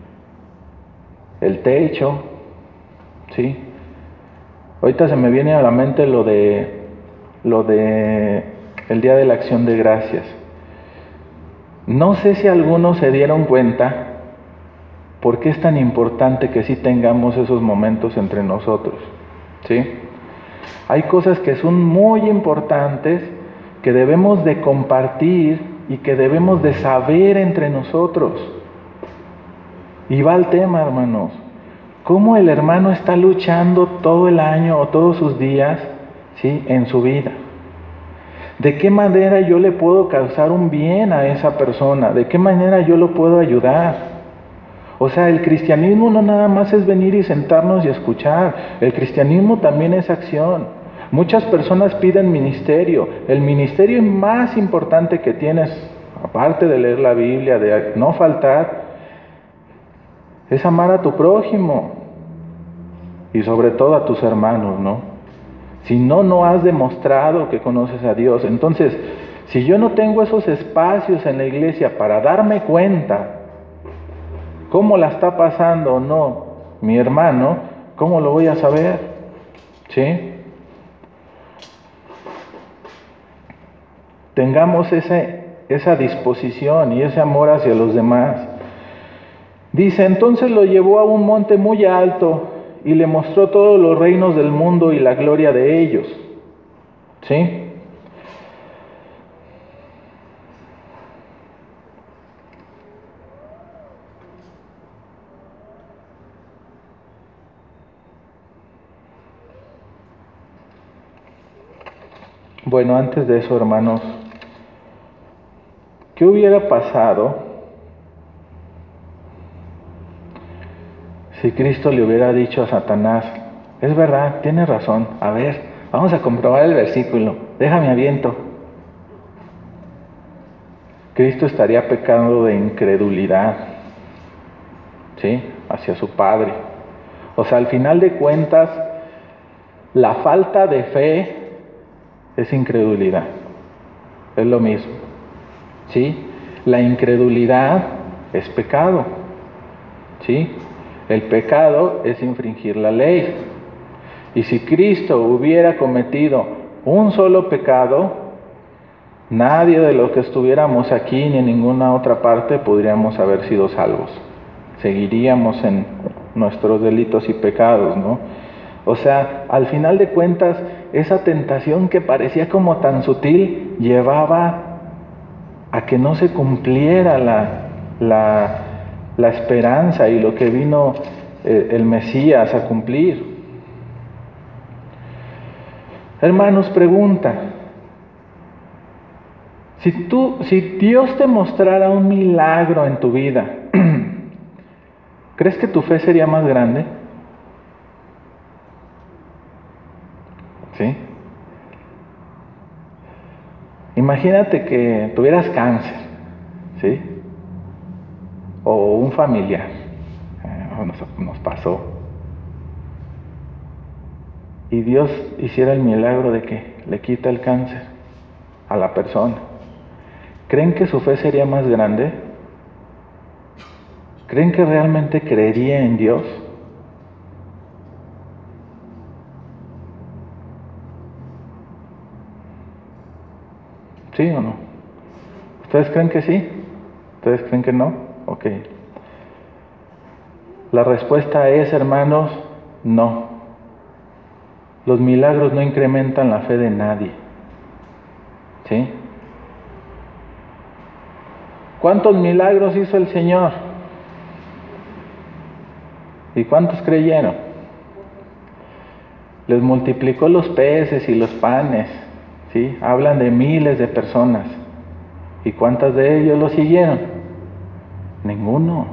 El techo, ¿sí? Ahorita se me viene a la mente lo de lo de el Día de la Acción de Gracias. No sé si algunos se dieron cuenta por qué es tan importante que sí tengamos esos momentos entre nosotros, ¿sí? Hay cosas que son muy importantes que debemos de compartir y que debemos de saber entre nosotros. Y va el tema, hermanos. ¿Cómo el hermano está luchando todo el año o todos sus días, ¿sí?, en su vida? ¿De qué manera yo le puedo causar un bien a esa persona? ¿De qué manera yo lo puedo ayudar? O sea, el cristianismo no nada más es venir y sentarnos y escuchar. El cristianismo también es acción. Muchas personas piden ministerio. El ministerio más importante que tienes, aparte de leer la Biblia, de no faltar, es amar a tu prójimo y sobre todo a tus hermanos, ¿no? Si no, no has demostrado que conoces a Dios. Entonces, si yo no tengo esos espacios en la iglesia para darme cuenta cómo la está pasando o no mi hermano, ¿cómo lo voy a saber? ¿Sí? Tengamos ese, esa disposición y ese amor hacia los demás. Dice, entonces lo llevó a un monte muy alto y le mostró todos los reinos del mundo y la gloria de ellos. ¿Sí? Bueno, antes de eso, hermanos, ¿qué hubiera pasado si Cristo le hubiera dicho a Satanás, es verdad, tienes razón, a ver, vamos a comprobar el versículo, déjame aviento? Cristo estaría pecando de incredulidad, ¿sí?, hacia su Padre. O sea, al final de cuentas, la falta de fe es incredulidad, es lo mismo, ¿sí? La incredulidad es pecado, ¿sí? El pecado es infringir la ley. Y si Cristo hubiera cometido un solo pecado, nadie de los que estuviéramos aquí ni en ninguna otra parte podríamos haber sido salvos. Seguiríamos en nuestros delitos y pecados, ¿no? O sea, al final de cuentas, esa tentación que parecía como tan sutil llevaba a que no se cumpliera la, la, la esperanza y lo que vino eh, el Mesías a cumplir. Hermanos, pregunta, Si tú, si Dios te mostrara un milagro en tu vida, ¿crees que tu fe sería más grande? ¿Sí? Imagínate que tuvieras cáncer, ¿sí? O un familiar, eh, nos, nos pasó. Y Dios hiciera el milagro de que le quita el cáncer a la persona. ¿Creen que su fe sería más grande? ¿Creen que realmente creería en Dios? ¿Sí o no? ¿Ustedes creen que sí? ¿Ustedes creen que no? Ok. La respuesta es, hermanos, no. Los milagros no incrementan la fe de nadie. ¿Sí? ¿Cuántos milagros hizo el Señor? ¿Y cuántos creyeron? Les multiplicó los peces y los panes, ¿sí? Hablan de miles de personas. ¿Y cuántas de ellos lo siguieron? Ninguno.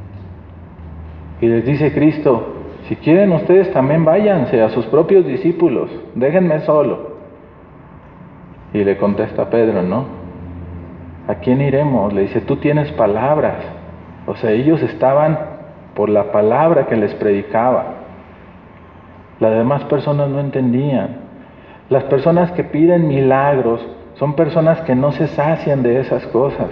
Y les dice Cristo, si quieren ustedes también váyanse a sus propios discípulos, déjenme solo. Y le contesta Pedro, ¿no? ¿A quién iremos? Le dice, tú tienes palabras. O sea, ellos estaban por la palabra que les predicaba. Las demás personas no entendían. Las personas que piden milagros son personas que no se sacian de esas cosas.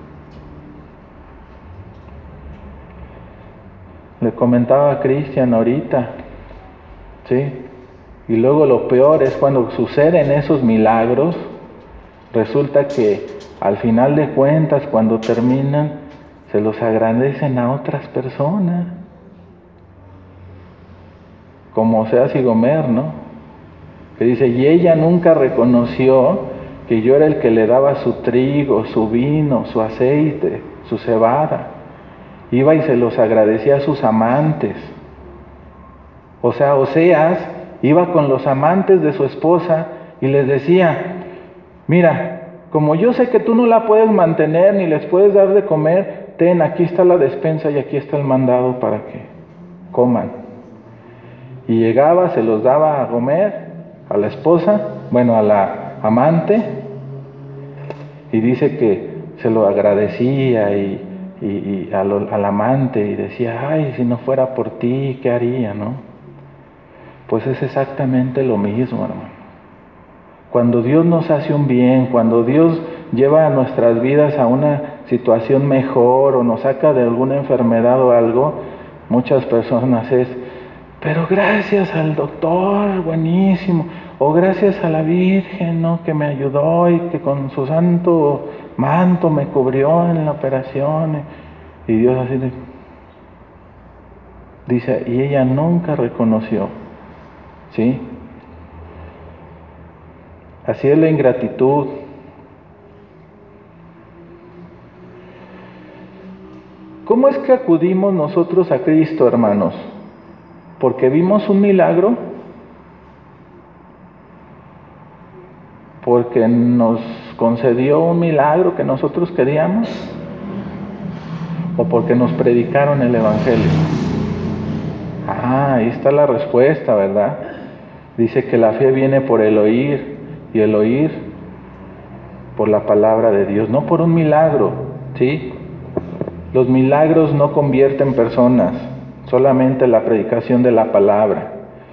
Le comentaba a Cristian ahorita, ¿sí? Y luego lo peor es cuando suceden esos milagros, resulta que al final de cuentas, cuando terminan, se los agradecen a otras personas. Como Oseas y Gomer, ¿no? Que dice, y ella nunca reconoció que yo era el que le daba su trigo, su vino, su aceite, su cebada. Iba y se los agradecía a sus amantes. O sea, Oseas iba con los amantes de su esposa y les decía, mira, como yo sé que tú no la puedes mantener ni les puedes dar de comer, ten, aquí está la despensa y aquí está el mandado para que coman. Y llegaba, se los daba a comer, a la esposa, bueno, a la amante, y dice que se lo agradecía y, y, y al, al amante y decía, ay, si no fuera por ti, ¿qué haría, no? Pues es exactamente lo mismo, hermano. Cuando Dios nos hace un bien, cuando Dios lleva a nuestras vidas a una situación mejor o nos saca de alguna enfermedad o algo, muchas personas es, pero gracias al doctor, buenísimo, o gracias a la Virgen, ¿no? Que me ayudó y que con su santo manto me cubrió en la operación. Y Dios así de, dice, y ella nunca reconoció, ¿sí? Así es la ingratitud. ¿Cómo es que acudimos nosotros a Cristo, hermanos? ¿Porque vimos un milagro? ¿Porque nos concedió un milagro que nosotros queríamos? ¿O porque nos predicaron el Evangelio? Ah, ahí está la respuesta, ¿verdad? Dice que la fe viene por el oír, y el oír por la palabra de Dios, no por un milagro, ¿sí? Los milagros no convierten personas, solamente la predicación de la palabra.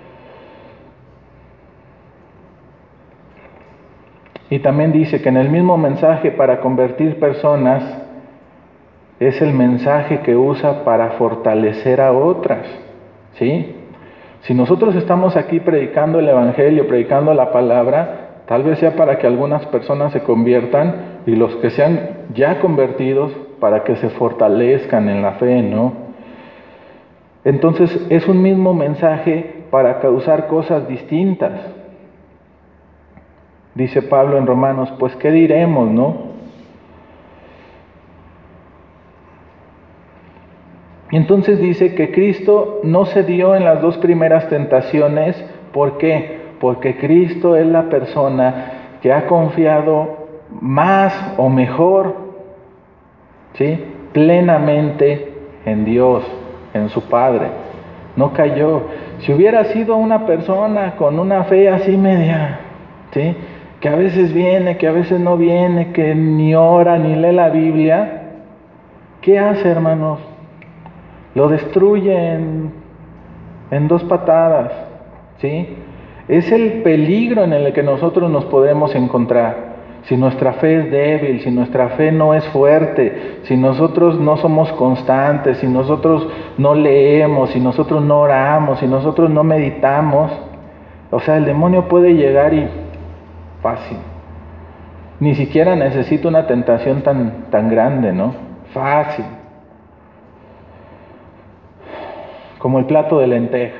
Y también dice que en el mismo mensaje para convertir personas es el mensaje que usa para fortalecer a otras, ¿sí? Si nosotros estamos aquí predicando el Evangelio, predicando la palabra, tal vez sea para que algunas personas se conviertan y los que sean ya convertidos para que se fortalezcan en la fe, ¿no? Entonces es un mismo mensaje para causar cosas distintas. Dice Pablo en Romanos, pues ¿qué diremos, no? Entonces dice que Cristo no cedió en las dos primeras tentaciones. ¿Por qué? Porque Cristo es la persona que ha confiado más o mejor, ¿sí? Plenamente en Dios, en su Padre. No cayó. Si hubiera sido una persona con una fe así media, ¿sí? Que a veces viene, que a veces no viene, que ni ora ni lee la Biblia, ¿qué hace, hermanos? Lo destruye en, en dos patadas, ¿sí? Es el peligro en el que nosotros nos podemos encontrar. Si nuestra fe es débil, si nuestra fe no es fuerte, si nosotros no somos constantes, si nosotros no leemos, si nosotros no oramos, si nosotros no meditamos, o sea, el demonio puede llegar y fácil. Ni siquiera necesita una tentación tan, tan grande, ¿no? Fácil. Como el plato de lentejas.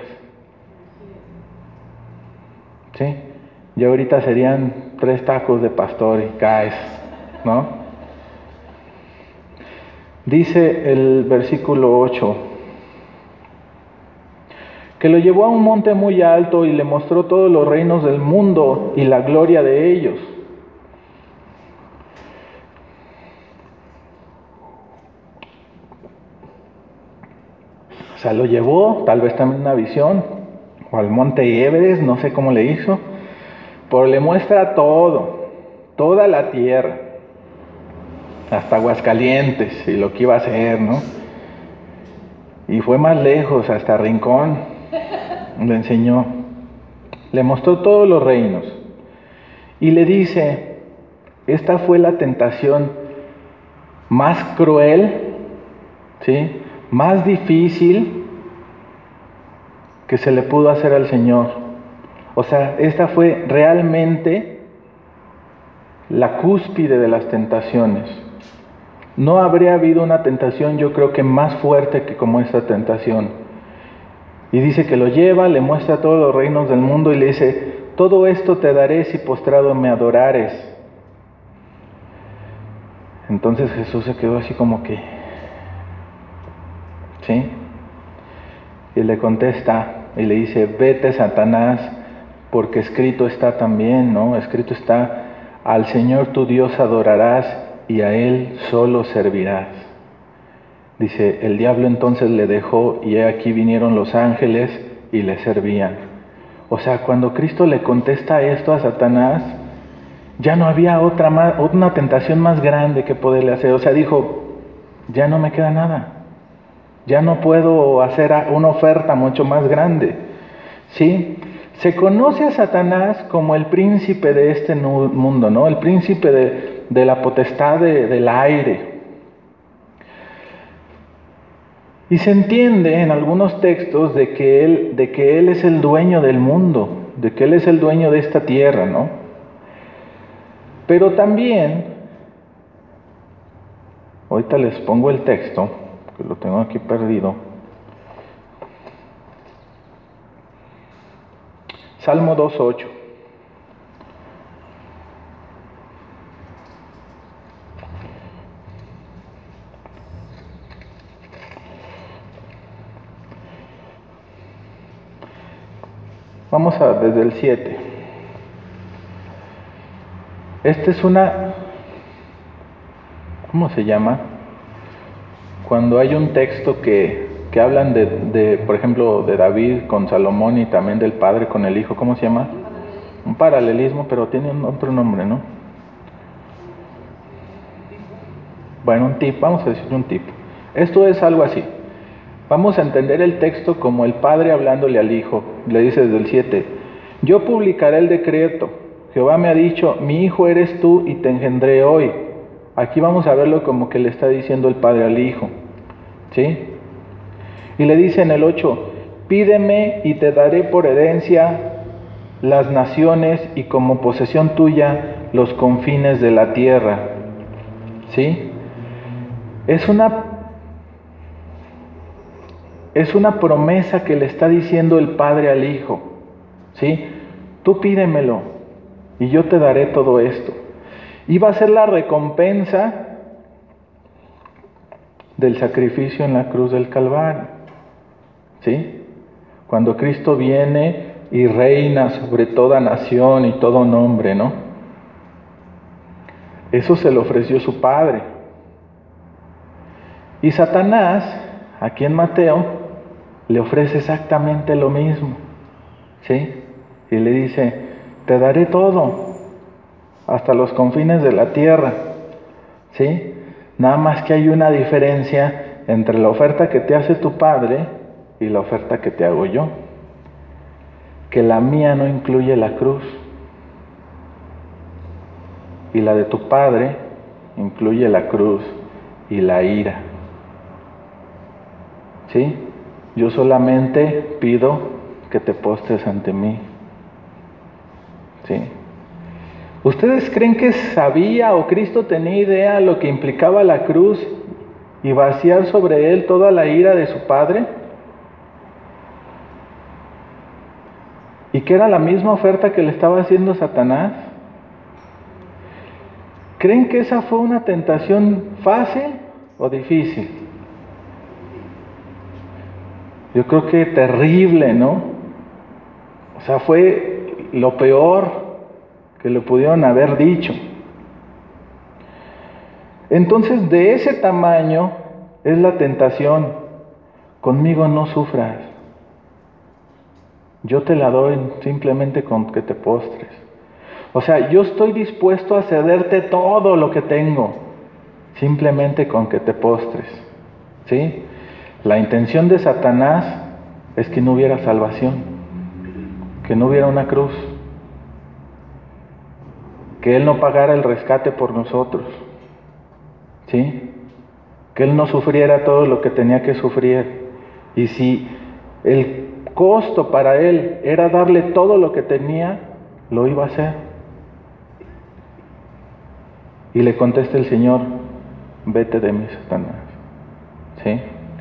¿Sí? Y ahorita serían tres tacos de pastor y caes, ¿no? Dice el versículo ocho, que lo llevó a un monte muy alto y le mostró todos los reinos del mundo y la gloria de ellos. O sea, lo llevó, tal vez también una visión, o al monte Everest, no sé cómo le hizo, pero le muestra todo, toda la tierra, hasta Aguascalientes, y lo que iba a hacer, ¿no? Y fue más lejos, hasta Rincón, le enseñó, le mostró todos los reinos, y le dice, esta fue la tentación más cruel, ¿sí? Más difícil que se le pudo hacer al Señor. O sea, esta fue realmente la cúspide de las tentaciones. No habría habido una tentación, yo creo que más fuerte que como esta tentación. Y dice que lo lleva, le muestra todos los reinos del mundo y le dice, todo esto te daré si postrado me adorares. Entonces Jesús se quedó así como que, ¿sí? Y le contesta y le dice, vete Satanás, porque escrito está también, ¿no? Escrito está, al Señor tu Dios adorarás y a Él solo servirás. Dice, el diablo entonces le dejó y he aquí vinieron los ángeles y le servían. O sea, cuando Cristo le contesta esto a Satanás, ya no había otra más, una tentación más grande que poderle hacer. O sea, dijo, ya no me queda nada. Ya no puedo hacer una oferta mucho más grande. ¿Sí? Se conoce a Satanás como el príncipe de este mundo, ¿no? El príncipe de, de la potestad de, del aire. Y se entiende en algunos textos de que él, de que él es el dueño del mundo, de que él es el dueño de esta tierra, ¿no? Pero también, ahorita les pongo el texto, que lo tengo aquí perdido. Salmo dos ocho. Vamos a desde el siete. Esta es una, ¿cómo se llama? Cuando hay un texto que, que hablan de, de, por ejemplo, de David con Salomón y también del padre con el hijo, ¿cómo se llama? Un paralelismo, pero tiene un, otro nombre, ¿no? Bueno, un tip, vamos a decir un tip. Esto es algo así. Vamos a entender el texto como el padre hablándole al hijo. Le dice desde el siete, yo publicaré el decreto. Jehová me ha dicho, mi hijo eres tú y te engendré hoy. Aquí vamos a verlo como que le está diciendo el padre al hijo. ¿Sí? Y le dice en el ocho, pídeme y te daré por herencia las naciones y como posesión tuya los confines de la tierra. ¿Sí? Es una Es una promesa que le está diciendo el padre al hijo, ¿sí? Tú pídemelo y yo te daré todo esto. Y va a ser la recompensa del sacrificio en la cruz del Calvario, ¿sí? Cuando Cristo viene y reina sobre toda nación y todo nombre, ¿no? Eso se lo ofreció su padre. Y Satanás, aquí en Mateo, le ofrece exactamente lo mismo, ¿sí? Y le dice, te daré todo, hasta los confines de la tierra, ¿sí? Nada más que hay una diferencia entre la oferta que te hace tu padre y la oferta que te hago yo. Que la mía no incluye la cruz. Y la de tu padre incluye la cruz y la ira. ¿Sí? Yo solamente pido que te postres ante mí. ¿Sí? ¿Ustedes creen que sabía o Cristo tenía idea lo que implicaba la cruz y vaciar sobre él toda la ira de su Padre? ¿Y que era la misma oferta que le estaba haciendo Satanás? ¿Creen que esa fue una tentación fácil o difícil? Yo creo que terrible, ¿no? O sea, fue lo peor que le pudieron haber dicho. Entonces, de ese tamaño es la tentación. Conmigo no sufras. Yo te la doy simplemente con que te postres. O sea, yo estoy dispuesto a cederte todo lo que tengo, simplemente con que te postres. ¿Sí? La intención de Satanás es que no hubiera salvación, que no hubiera una cruz, que Él no pagara el rescate por nosotros, ¿sí? Que Él no sufriera todo lo que tenía que sufrir. Y si el costo para Él era darle todo lo que tenía, lo iba a hacer. Y le contesta el Señor, vete de mí, Satanás. ¿Sí?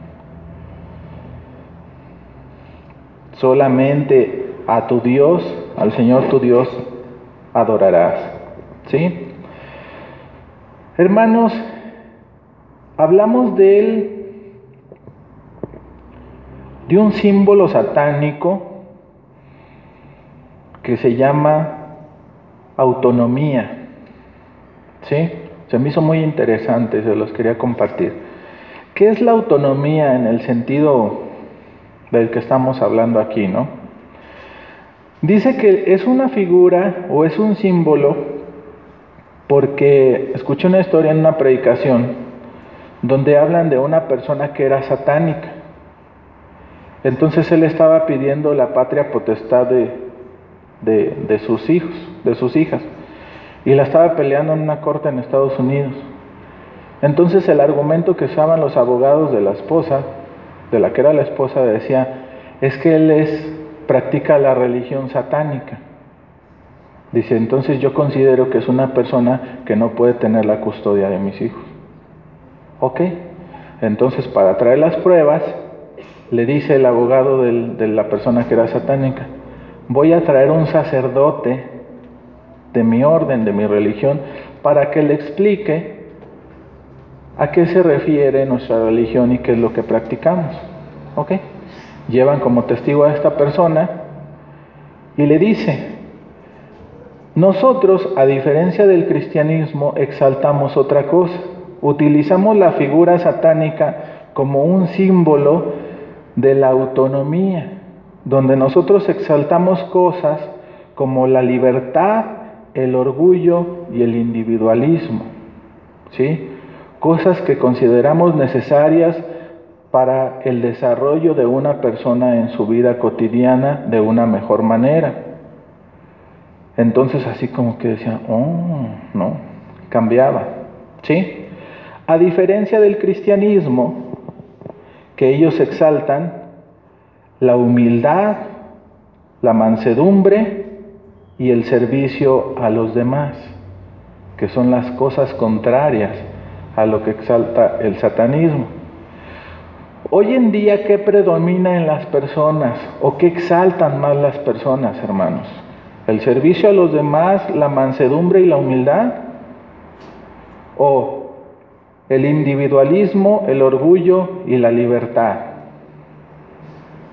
Solamente a tu Dios, al Señor tu Dios, adorarás. ¿Sí? Hermanos, hablamos de él, de un símbolo satánico que se llama autonomía. ¿Sí? Se me hizo muy interesante, se los quería compartir. ¿Qué es la autonomía en el sentido del que estamos hablando aquí, no? Dice que es una figura o es un símbolo porque escuché una historia en una predicación donde hablan de una persona que era satánica. Entonces él estaba pidiendo la patria potestad de, de, de sus hijos, de sus hijas, y la estaba peleando en una corte en Estados Unidos. Entonces el argumento que usaban los abogados de la esposa, de la que era la esposa, decía, es que él es, practica la religión satánica. Dice, entonces yo considero que es una persona que no puede tener la custodia de mis hijos. Ok, entonces para traer las pruebas, le dice el abogado del, de la persona que era satánica, voy a traer un sacerdote de mi orden, de mi religión, para que le explique a qué se refiere nuestra religión y qué es lo que practicamos. ¿Ok? Llevan como testigo a esta persona y le dice, nosotros, a diferencia del cristianismo, exaltamos otra cosa. Utilizamos la figura satánica como un símbolo de la autonomía, donde nosotros exaltamos cosas como la libertad, el orgullo y el individualismo, ¿sí? Cosas que consideramos necesarias para el desarrollo de una persona en su vida cotidiana de una mejor manera. Entonces así como que decían, oh, no, cambiaba, ¿sí? A diferencia del cristianismo, que ellos exaltan la humildad, la mansedumbre y el servicio a los demás, que son las cosas contrarias a lo que exalta el satanismo. Hoy en día, ¿qué predomina en las personas o qué exaltan más las personas, hermanos? ¿El servicio a los demás, la mansedumbre y la humildad? ¿O el individualismo, el orgullo y la libertad?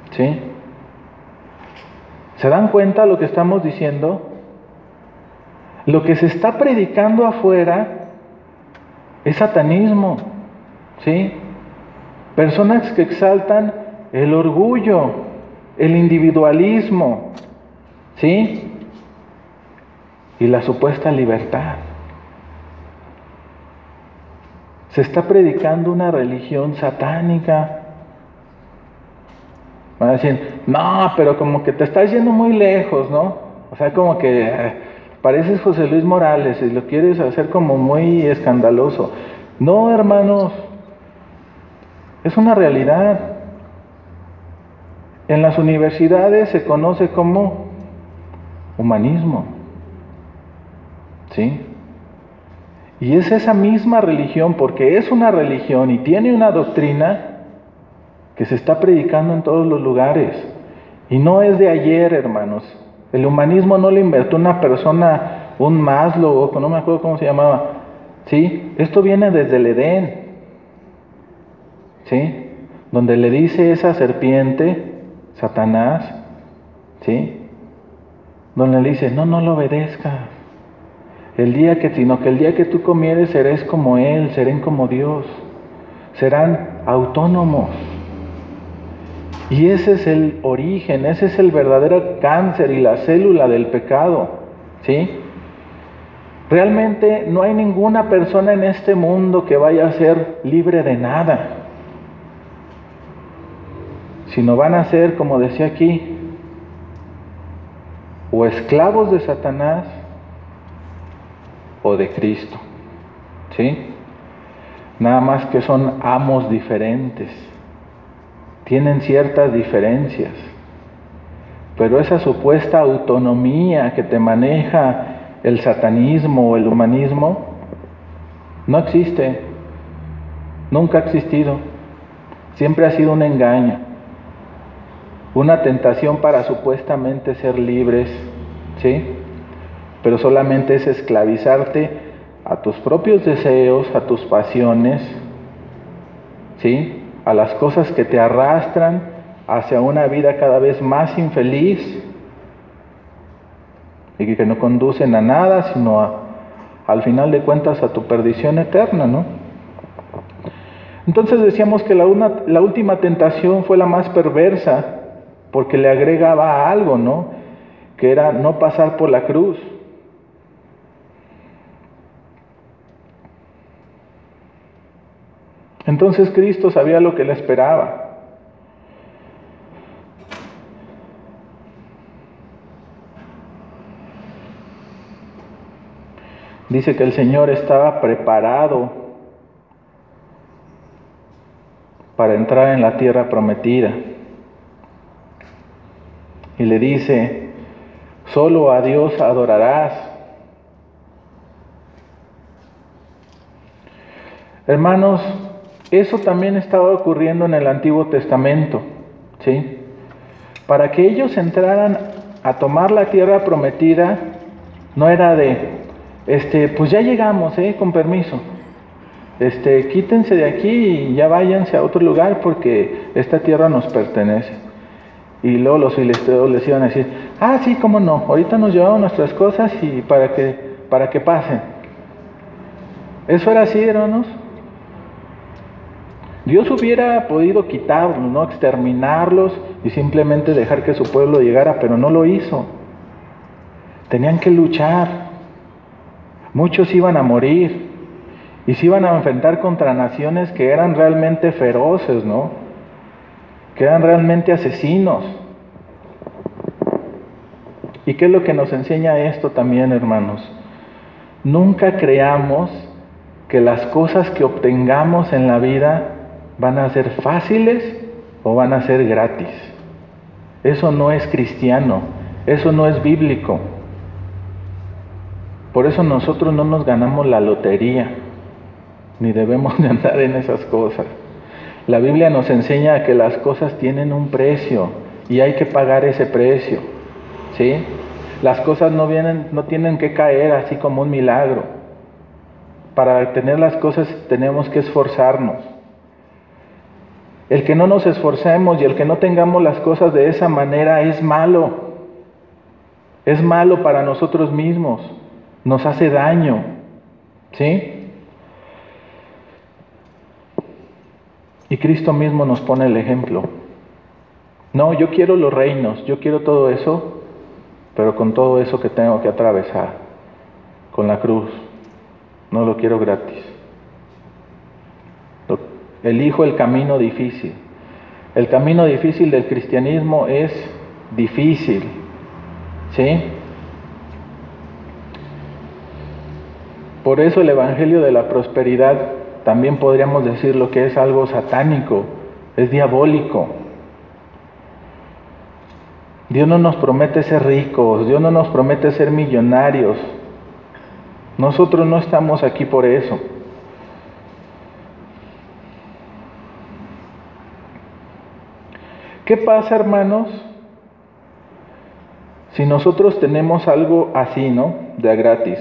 ¿Sí? ¿Se dan cuenta de lo que estamos diciendo? Lo que se está predicando afuera es satanismo, ¿sí? Personas que exaltan el orgullo, el individualismo, ¿sí? Y la supuesta libertad. Se está predicando una religión satánica. Van a decir, no, pero como que te estás yendo muy lejos, ¿no? O sea, como que eh, pareces José Luis Morales y lo quieres hacer como muy escandaloso. No, hermanos, es una realidad. En las universidades se conoce como humanismo, ¿sí? Y es esa misma religión, porque es una religión y tiene una doctrina que se está predicando en todos los lugares. Y no es de ayer, hermanos. El humanismo no lo inventó una persona, un Maslow, no me acuerdo cómo se llamaba. ¿Sí? Esto viene desde el Edén. ¿Sí? Donde le dice esa serpiente, Satanás, ¿sí? Donde le dice, no, no lo obedezcas. El día que, sino que el día que tú comieres serás como Él, serán como Dios. Serán autónomos. Y ese es el origen, ese es el verdadero cáncer y la célula del pecado, ¿sí? Realmente no hay ninguna persona en este mundo que vaya a ser libre de nada, sino van a ser, como decía aquí, o esclavos de Satanás o de Cristo, ¿sí? Nada más que son amos diferentes. Tienen ciertas diferencias, pero esa supuesta autonomía que te maneja el satanismo o el humanismo no existe, nunca ha existido, siempre ha sido un engaño, una tentación para supuestamente ser libres, ¿sí? Pero solamente es esclavizarte a tus propios deseos, a tus pasiones, ¿sí? A las cosas que te arrastran hacia una vida cada vez más infeliz y que no conducen a nada, sino a, al final de cuentas a tu perdición eterna, ¿no? Entonces decíamos que la, una, la última tentación fue la más perversa, porque le agregaba algo, ¿no? Que era no pasar por la cruz. Entonces Cristo sabía lo que le esperaba. Dice que el Señor estaba preparado para entrar en la tierra prometida. Y le dice, solo a Dios adorarás. Hermanos, eso también estaba ocurriendo en el Antiguo Testamento, ¿sí? Para que ellos entraran a tomar la tierra prometida, no era de, este, pues ya llegamos, ¿eh? Con permiso. Este, quítense de aquí y ya váyanse a otro lugar porque esta tierra nos pertenece. Y luego los filisteos les iban a decir, ah, sí, cómo no, ahorita nos llevamos nuestras cosas y para que, para que pasen. Eso era así, hermanos. Dios hubiera podido quitarlos, ¿no? Exterminarlos y simplemente dejar que su pueblo llegara, pero no lo hizo. Tenían que luchar. Muchos iban a morir y se iban a enfrentar contra naciones que eran realmente feroces, ¿no? Que eran realmente asesinos. ¿Y qué es lo que nos enseña esto también, hermanos? Nunca creamos que las cosas que obtengamos en la vida van a ser fáciles o van a ser gratis. Eso no es cristiano, eso no es bíblico. Por eso nosotros no nos ganamos la lotería, ni debemos de andar en esas cosas. La Biblia nos enseña que las cosas tienen un precio y hay que pagar ese precio, ¿sí? Las cosas no vienen, no tienen que caer así como un milagro. Para tener las cosas tenemos que esforzarnos. El que no nos esforcemos y el que no tengamos las cosas de esa manera es malo. Es malo para nosotros mismos. nos hace daño, ¿sí? Y Cristo mismo nos pone el ejemplo. No, yo quiero los reinos, yo quiero todo eso, pero con todo eso que tengo que atravesar, con la cruz, no lo quiero gratis. Elijo el camino difícil. El camino difícil del cristianismo es difícil, ¿sí? Por eso el evangelio de la prosperidad también podríamos decir lo que es algo satánico, es diabólico. Dios no nos promete ser ricos, Dios no nos promete ser millonarios. Nosotros no estamos aquí por eso. ¿Qué pasa, hermanos, si nosotros tenemos algo así, ¿no? De a gratis?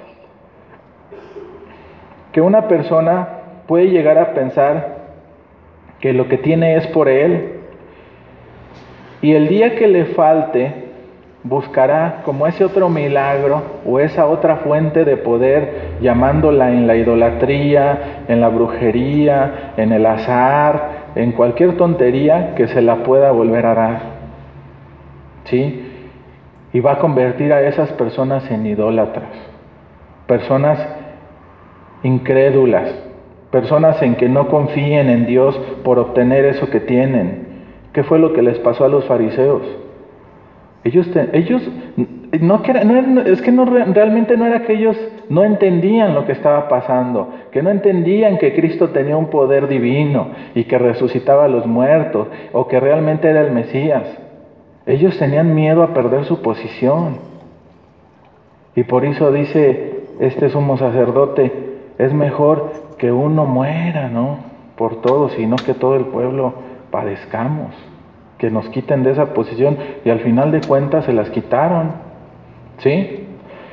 Que una persona puede llegar a pensar que lo que tiene es por él, y el día que le falte, buscará como ese otro milagro o esa otra fuente de poder, llamándola en la idolatría, en la brujería, en el azar, en cualquier tontería que se la pueda volver a dar, ¿sí? Y va a convertir a esas personas en idólatras, personas incrédulas, personas en que no confíen en Dios por obtener eso que tienen. ¿Qué fue lo que les pasó a los fariseos? Ellos, te, ellos no, no, es que no, realmente no era que ellos no entendían lo que estaba pasando, que no entendían que Cristo tenía un poder divino y que resucitaba a los muertos, o que realmente era el Mesías. Ellos tenían miedo a perder su posición. Y por eso dice este sumo sacerdote, es mejor que uno muera, ¿no? Por todos, y no que todo el pueblo padezcamos, que nos quiten de esa posición, y al final de cuentas se las quitaron, ¿sí?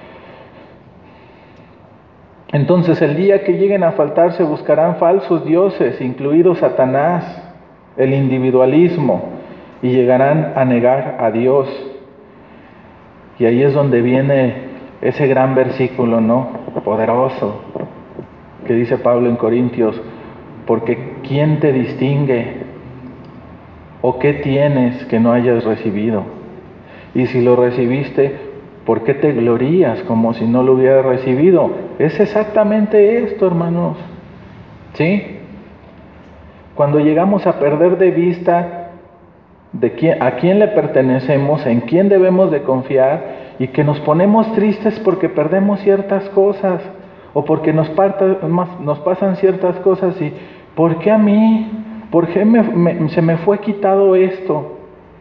Entonces el día que lleguen a faltar se buscarán falsos dioses, incluido Satanás, el individualismo, y llegarán a negar a Dios. Y ahí es donde viene ese gran versículo, ¿no? Poderoso, que dice Pablo en Corintios, porque ¿quién te distingue? ¿O qué tienes que no hayas recibido? Y si lo recibiste, ¿por qué te glorías como si no lo hubieras recibido? Es exactamente esto, hermanos, ¿sí? Cuando llegamos a perder de vista de quién, a quién le pertenecemos, en quién debemos de confiar, y que nos ponemos tristes porque perdemos ciertas cosas, o porque nos, parta, nos pasan ciertas cosas, y ¿por qué a mí? ¿Por qué me, me, se me fue quitado esto?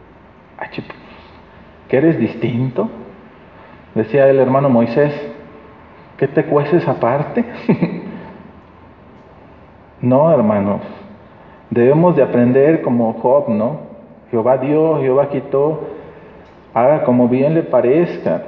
¿Que eres distinto? Decía el hermano Moisés, ¿qué te cueces aparte? No, hermanos, debemos de aprender como Job, ¿no? Jehová dio, Jehová quitó, haga como bien le parezca.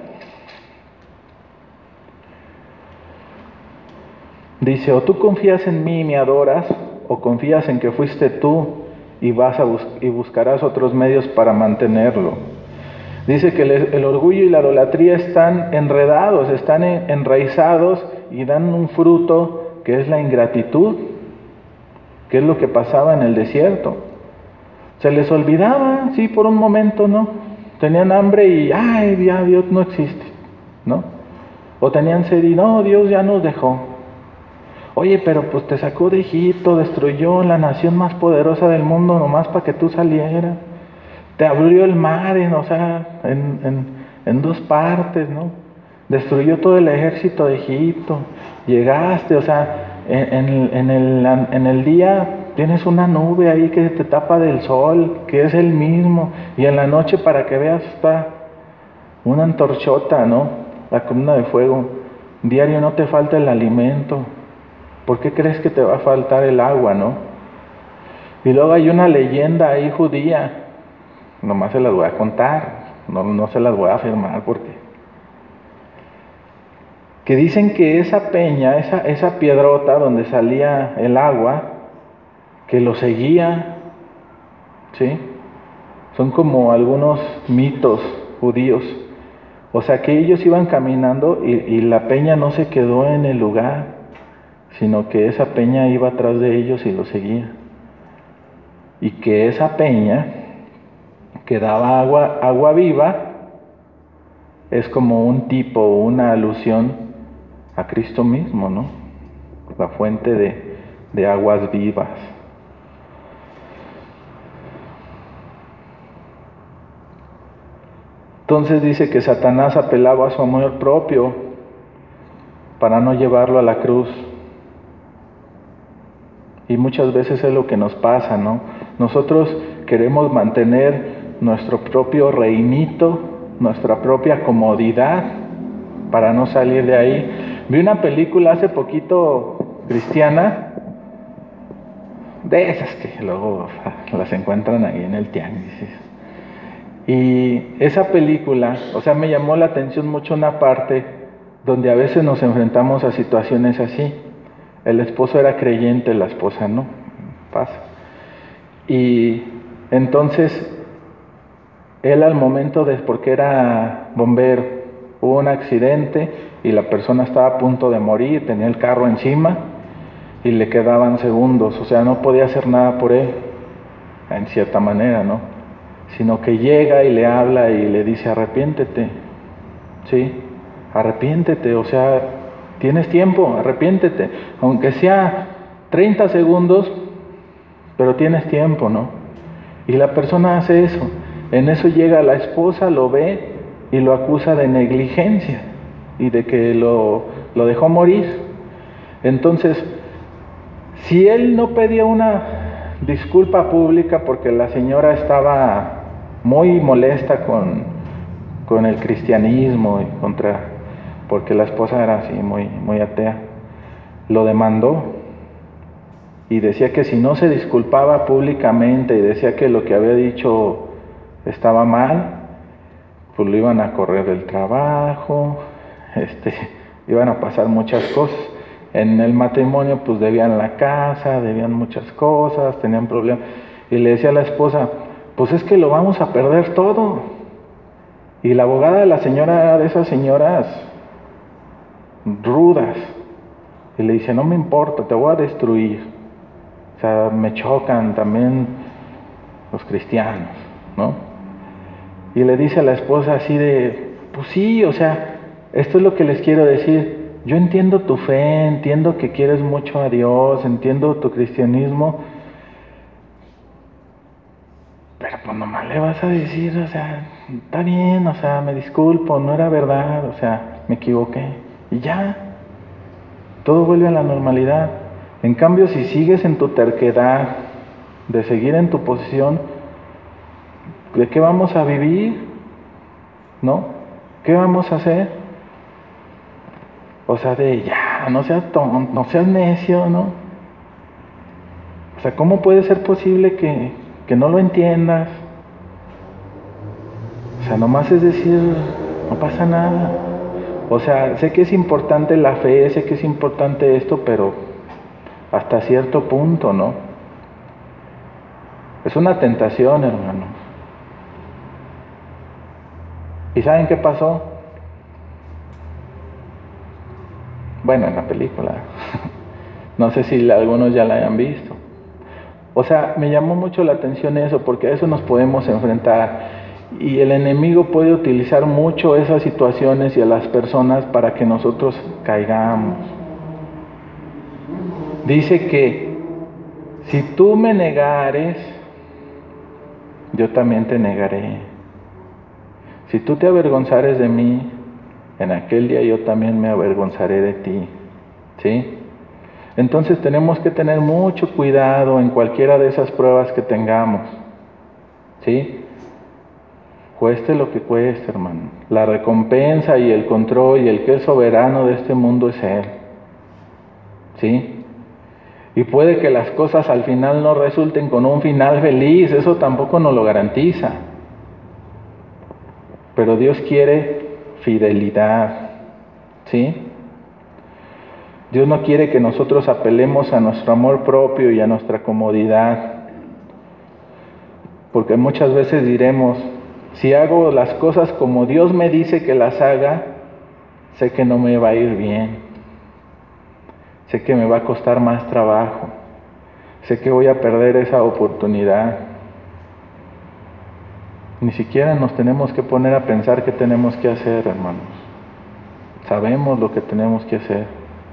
Dice, o tú confías en mí y me adoras, o confías en que fuiste tú y vas a bus- y buscarás otros medios para mantenerlo. Dice que el, el orgullo y la idolatría están enredados, están en, enraizados y dan un fruto que es la ingratitud, que es lo que pasaba en el desierto. Se les olvidaba, sí, por un momento, ¿no? Tenían hambre y, ay, ya Dios no existe, ¿no? O tenían sed y, no, Dios ya nos dejó. Oye, pero pues te sacó de Egipto, destruyó la nación más poderosa del mundo nomás para que tú salieras. Te abrió el mar, en, o sea, en, en, en dos partes, ¿no? Destruyó todo el ejército de Egipto. Llegaste, o sea, en, en, en, el, en el día tienes una nube ahí que te tapa del sol, que es el mismo. Y en la noche, para que veas, está una antorchota, ¿no? La columna de fuego. Diario no te falta el alimento. ¿Por qué crees que te va a faltar el agua, no? Y luego hay una leyenda ahí judía, nomás se las voy a contar, no, no se las voy a afirmar porque... que dicen que esa peña, esa, esa piedrota donde salía el agua, que lo seguía, ¿sí? Son como algunos mitos judíos, O sea que ellos iban caminando y, y la peña no se quedó en el lugar, sino que esa peña iba atrás de ellos y los seguía. Y que esa peña que daba agua, agua viva es como un tipo, una alusión a Cristo mismo, ¿no? La fuente de, de aguas vivas. Entonces dice que Satanás apelaba a su amor propio para no llevarlo a la cruz. Y muchas veces es lo que nos pasa, ¿no? Nosotros queremos mantener nuestro propio reinito, nuestra propia comodidad para no salir de ahí. Vi una película hace poquito cristiana, de esas que luego las encuentran ahí en el tianguis. Y esa película, o sea, me llamó la atención mucho una parte donde a veces nos enfrentamos a situaciones así. El esposo era creyente, la esposa no, pasa. Y entonces, él al momento de, porque era bombero, hubo un accidente y la persona estaba a punto de morir, tenía el carro encima y le quedaban segundos, o sea, no podía hacer nada por él, en cierta manera, ¿no? Sino que llega y le habla y le dice, arrepiéntete, ¿sí? Arrepiéntete, o sea, tienes tiempo, arrepiéntete, aunque sea treinta segundos, pero tienes tiempo, ¿no? Y la persona hace eso. En eso llega la esposa, lo ve y lo acusa de negligencia y de que lo, lo dejó morir. Entonces, si él no pedía una disculpa pública porque la señora estaba muy molesta con, con el cristianismo y contra, porque la esposa era así muy, muy atea, lo demandó y decía que si no se disculpaba públicamente y decía que lo que había dicho estaba mal, pues lo iban a correr del trabajo, este, iban a pasar muchas cosas. En el matrimonio pues debían la casa, debían muchas cosas, tenían problemas. Y le decía a la esposa, pues es que lo vamos a perder todo. Y la abogada de la señora era de esas señoras rudas. Y le dice, no me importa, te voy a destruir. O sea, me chocan también los cristianos, ¿no? Y le dice a la esposa así de, pues sí, o sea, esto es lo que les quiero decir. Yo entiendo tu fe, entiendo que quieres mucho a Dios, entiendo tu cristianismo, pero pues nomás le vas a decir, o sea, está bien, o sea, me disculpo, no era verdad, o sea, me equivoqué. Y ya, todo vuelve a la normalidad. En cambio, si sigues en tu terquedad de seguir en tu posición, ¿de qué vamos a vivir? ¿No? ¿Qué vamos a hacer? O sea, de ya, no seas tonto, no seas necio, ¿no? O sea, ¿cómo puede ser posible que, que no lo entiendas? O sea, nomás es decir, no pasa nada. O sea, sé que es importante la fe, sé que es importante esto, pero hasta cierto punto, ¿no? Es una tentación, hermanos. ¿Y saben qué pasó? Bueno, en la película. No sé si algunos ya la hayan visto. O sea, me llamó mucho la atención eso, porque a eso nos podemos enfrentar. Y el enemigo puede utilizar mucho esas situaciones y a las personas para que nosotros caigamos. Dice que si tú me negares, yo también te negaré. Si tú te avergonzares de mí, en aquel día yo también me avergonzaré de ti. ¿Sí? Entonces tenemos que tener mucho cuidado en cualquiera de esas pruebas que tengamos. ¿Sí? Cueste lo que cueste, hermano. La recompensa y el control y el que es soberano de este mundo es Él. ¿Sí? Y puede que las cosas al final no resulten con un final feliz, eso tampoco nos lo garantiza. Pero Dios quiere fidelidad. ¿Sí? Dios no quiere que nosotros apelemos a nuestro amor propio y a nuestra comodidad. Porque muchas veces diremos, si hago las cosas como Dios me dice que las haga, sé que no me va a ir bien. Sé que me va a costar más trabajo. Sé que voy a perder esa oportunidad. Ni siquiera nos tenemos que poner a pensar qué tenemos que hacer, hermanos. Sabemos lo que tenemos que hacer.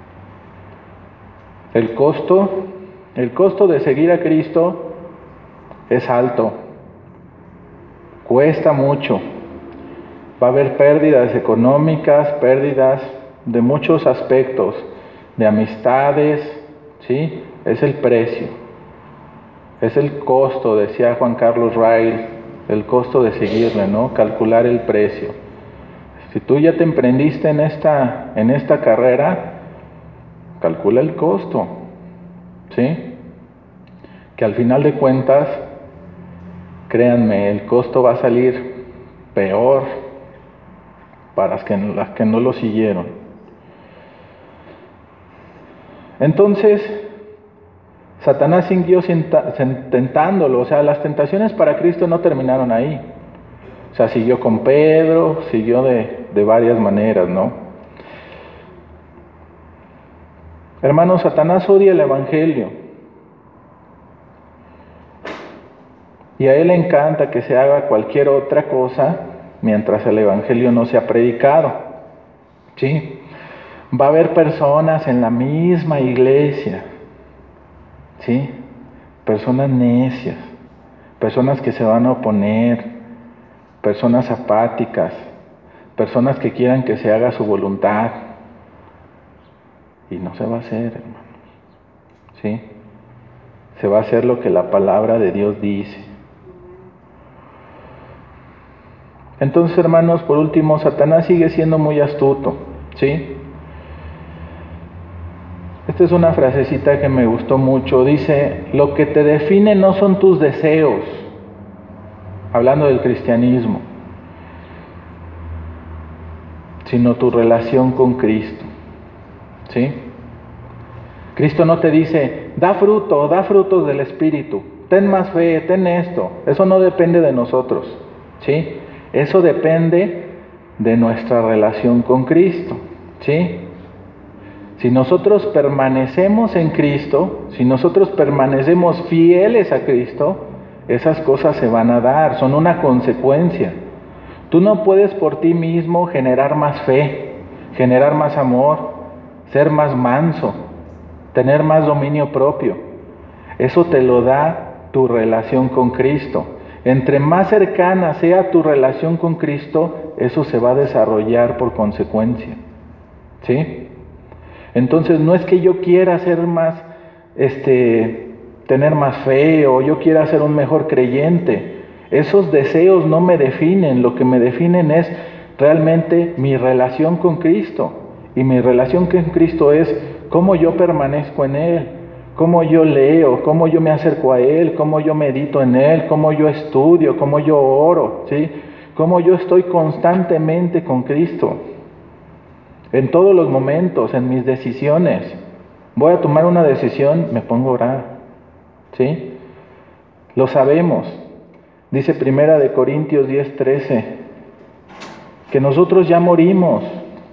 El costo, el costo de seguir a Cristo es alto. Cuesta mucho. Va a haber pérdidas económicas, pérdidas de muchos aspectos, de amistades, ¿sí? Es el precio. Es el costo, decía Juan Carlos Rail, el costo de seguirle, ¿no? Calcular el precio. Si tú ya te emprendiste en esta, en esta carrera, calcula el costo, ¿sí? Que al final de cuentas, créanme, el costo va a salir peor para las que, las que no lo siguieron. Entonces, Satanás siguió tentándolo, o sea, las tentaciones para Cristo no terminaron ahí. O sea, siguió con Pedro, siguió de, de varias maneras, ¿no? Hermanos, Satanás odia el Evangelio. Y a él le encanta que se haga cualquier otra cosa mientras el Evangelio no sea predicado. ¿Sí? Va a haber personas en la misma iglesia, ¿sí? Personas necias, personas que se van a oponer, personas apáticas, personas que quieran que se haga su voluntad. Y no se va a hacer, hermanos. ¿Sí? Se va a hacer lo que la palabra de Dios dice. Entonces, hermanos, por último, Satanás sigue siendo muy astuto, ¿sí? Esta es una frasecita que me gustó mucho. Dice, lo que te define no son tus deseos, hablando del cristianismo, sino tu relación con Cristo, ¿sí? Cristo no te dice, da fruto, da frutos del Espíritu, ten más fe, ten esto. Eso no depende de nosotros, ¿sí? Eso depende de nuestra relación con Cristo, ¿sí? Si nosotros permanecemos en Cristo, si nosotros permanecemos fieles a Cristo, esas cosas se van a dar, son una consecuencia. Tú no puedes por ti mismo generar más fe, generar más amor, ser más manso, tener más dominio propio. Eso te lo da tu relación con Cristo. Entre más cercana sea tu relación con Cristo, eso se va a desarrollar por consecuencia, ¿sí? Entonces no es que yo quiera ser más, este, tener más fe o yo quiera ser un mejor creyente. Esos deseos no me definen, lo que me definen es realmente mi relación con Cristo. Y mi relación con Cristo es cómo yo permanezco en Él, cómo yo leo, cómo yo me acerco a Él, cómo yo medito en Él, cómo yo estudio, cómo yo oro, ¿sí? Cómo yo estoy constantemente con Cristo. En todos los momentos, en mis decisiones. Voy a tomar una decisión, me pongo a orar, ¿sí? Lo sabemos. Dice Primera de Corintios diez, trece, que nosotros ya morimos.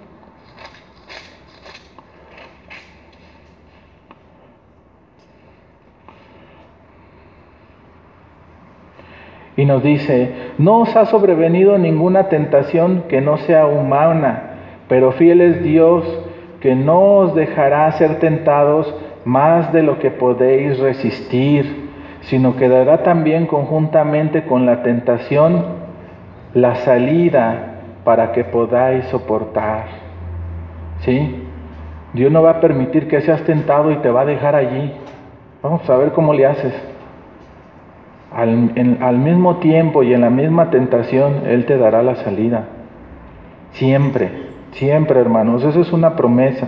Y nos dice, no os ha sobrevenido ninguna tentación que no sea humana, pero fiel es Dios, que no os dejará ser tentados más de lo que podéis resistir, sino que dará también conjuntamente con la tentación la salida para que podáis soportar. ¿Sí? Dios no va a permitir que seas tentado y te va a dejar allí. Vamos a ver cómo le haces. Al, en, al mismo tiempo y en la misma tentación, Él te dará la salida. Siempre, siempre, hermanos. Esa es una promesa.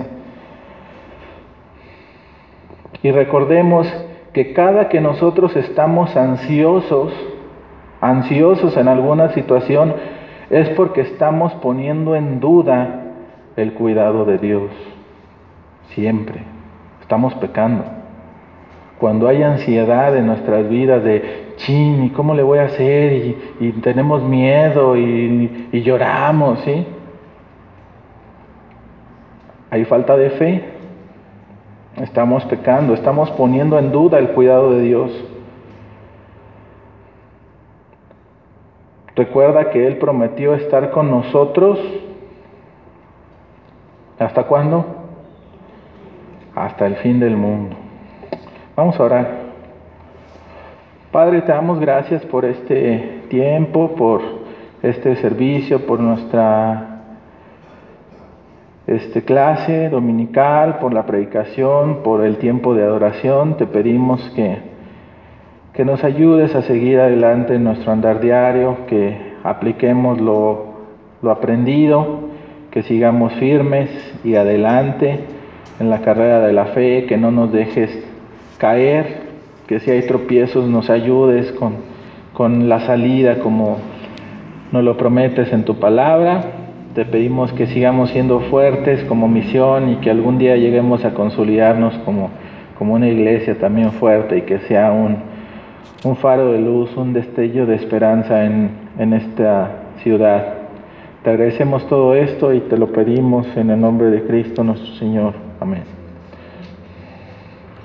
Y recordemos que cada que nosotros estamos ansiosos, ansiosos en alguna situación, es porque estamos poniendo en duda el cuidado de Dios. Siempre. Estamos pecando. Cuando hay ansiedad en nuestras vidas de, chin, ¿y cómo le voy a hacer? Y, y tenemos miedo y, y lloramos, ¿sí? Hay falta de fe. Estamos pecando, estamos poniendo en duda el cuidado de Dios. Recuerda que Él prometió estar con nosotros. ¿Hasta cuándo? Hasta el fin del mundo. Vamos a orar. Padre, te damos gracias por este tiempo, por este servicio, por nuestra este, clase dominical, por la predicación, por el tiempo de adoración. Te pedimos que, que nos ayudes a seguir adelante en nuestro andar diario, que apliquemos lo, lo aprendido, que sigamos firmes y adelante en la carrera de la fe, que no nos dejes caer, que si hay tropiezos nos ayudes con, con la salida como nos lo prometes en tu palabra. Te pedimos que sigamos siendo fuertes como misión y que algún día lleguemos a consolidarnos como, como una iglesia también fuerte y que sea un, un faro de luz, un destello de esperanza en, en esta ciudad. Te agradecemos todo esto y te lo pedimos en el nombre de Cristo nuestro Señor. Amén.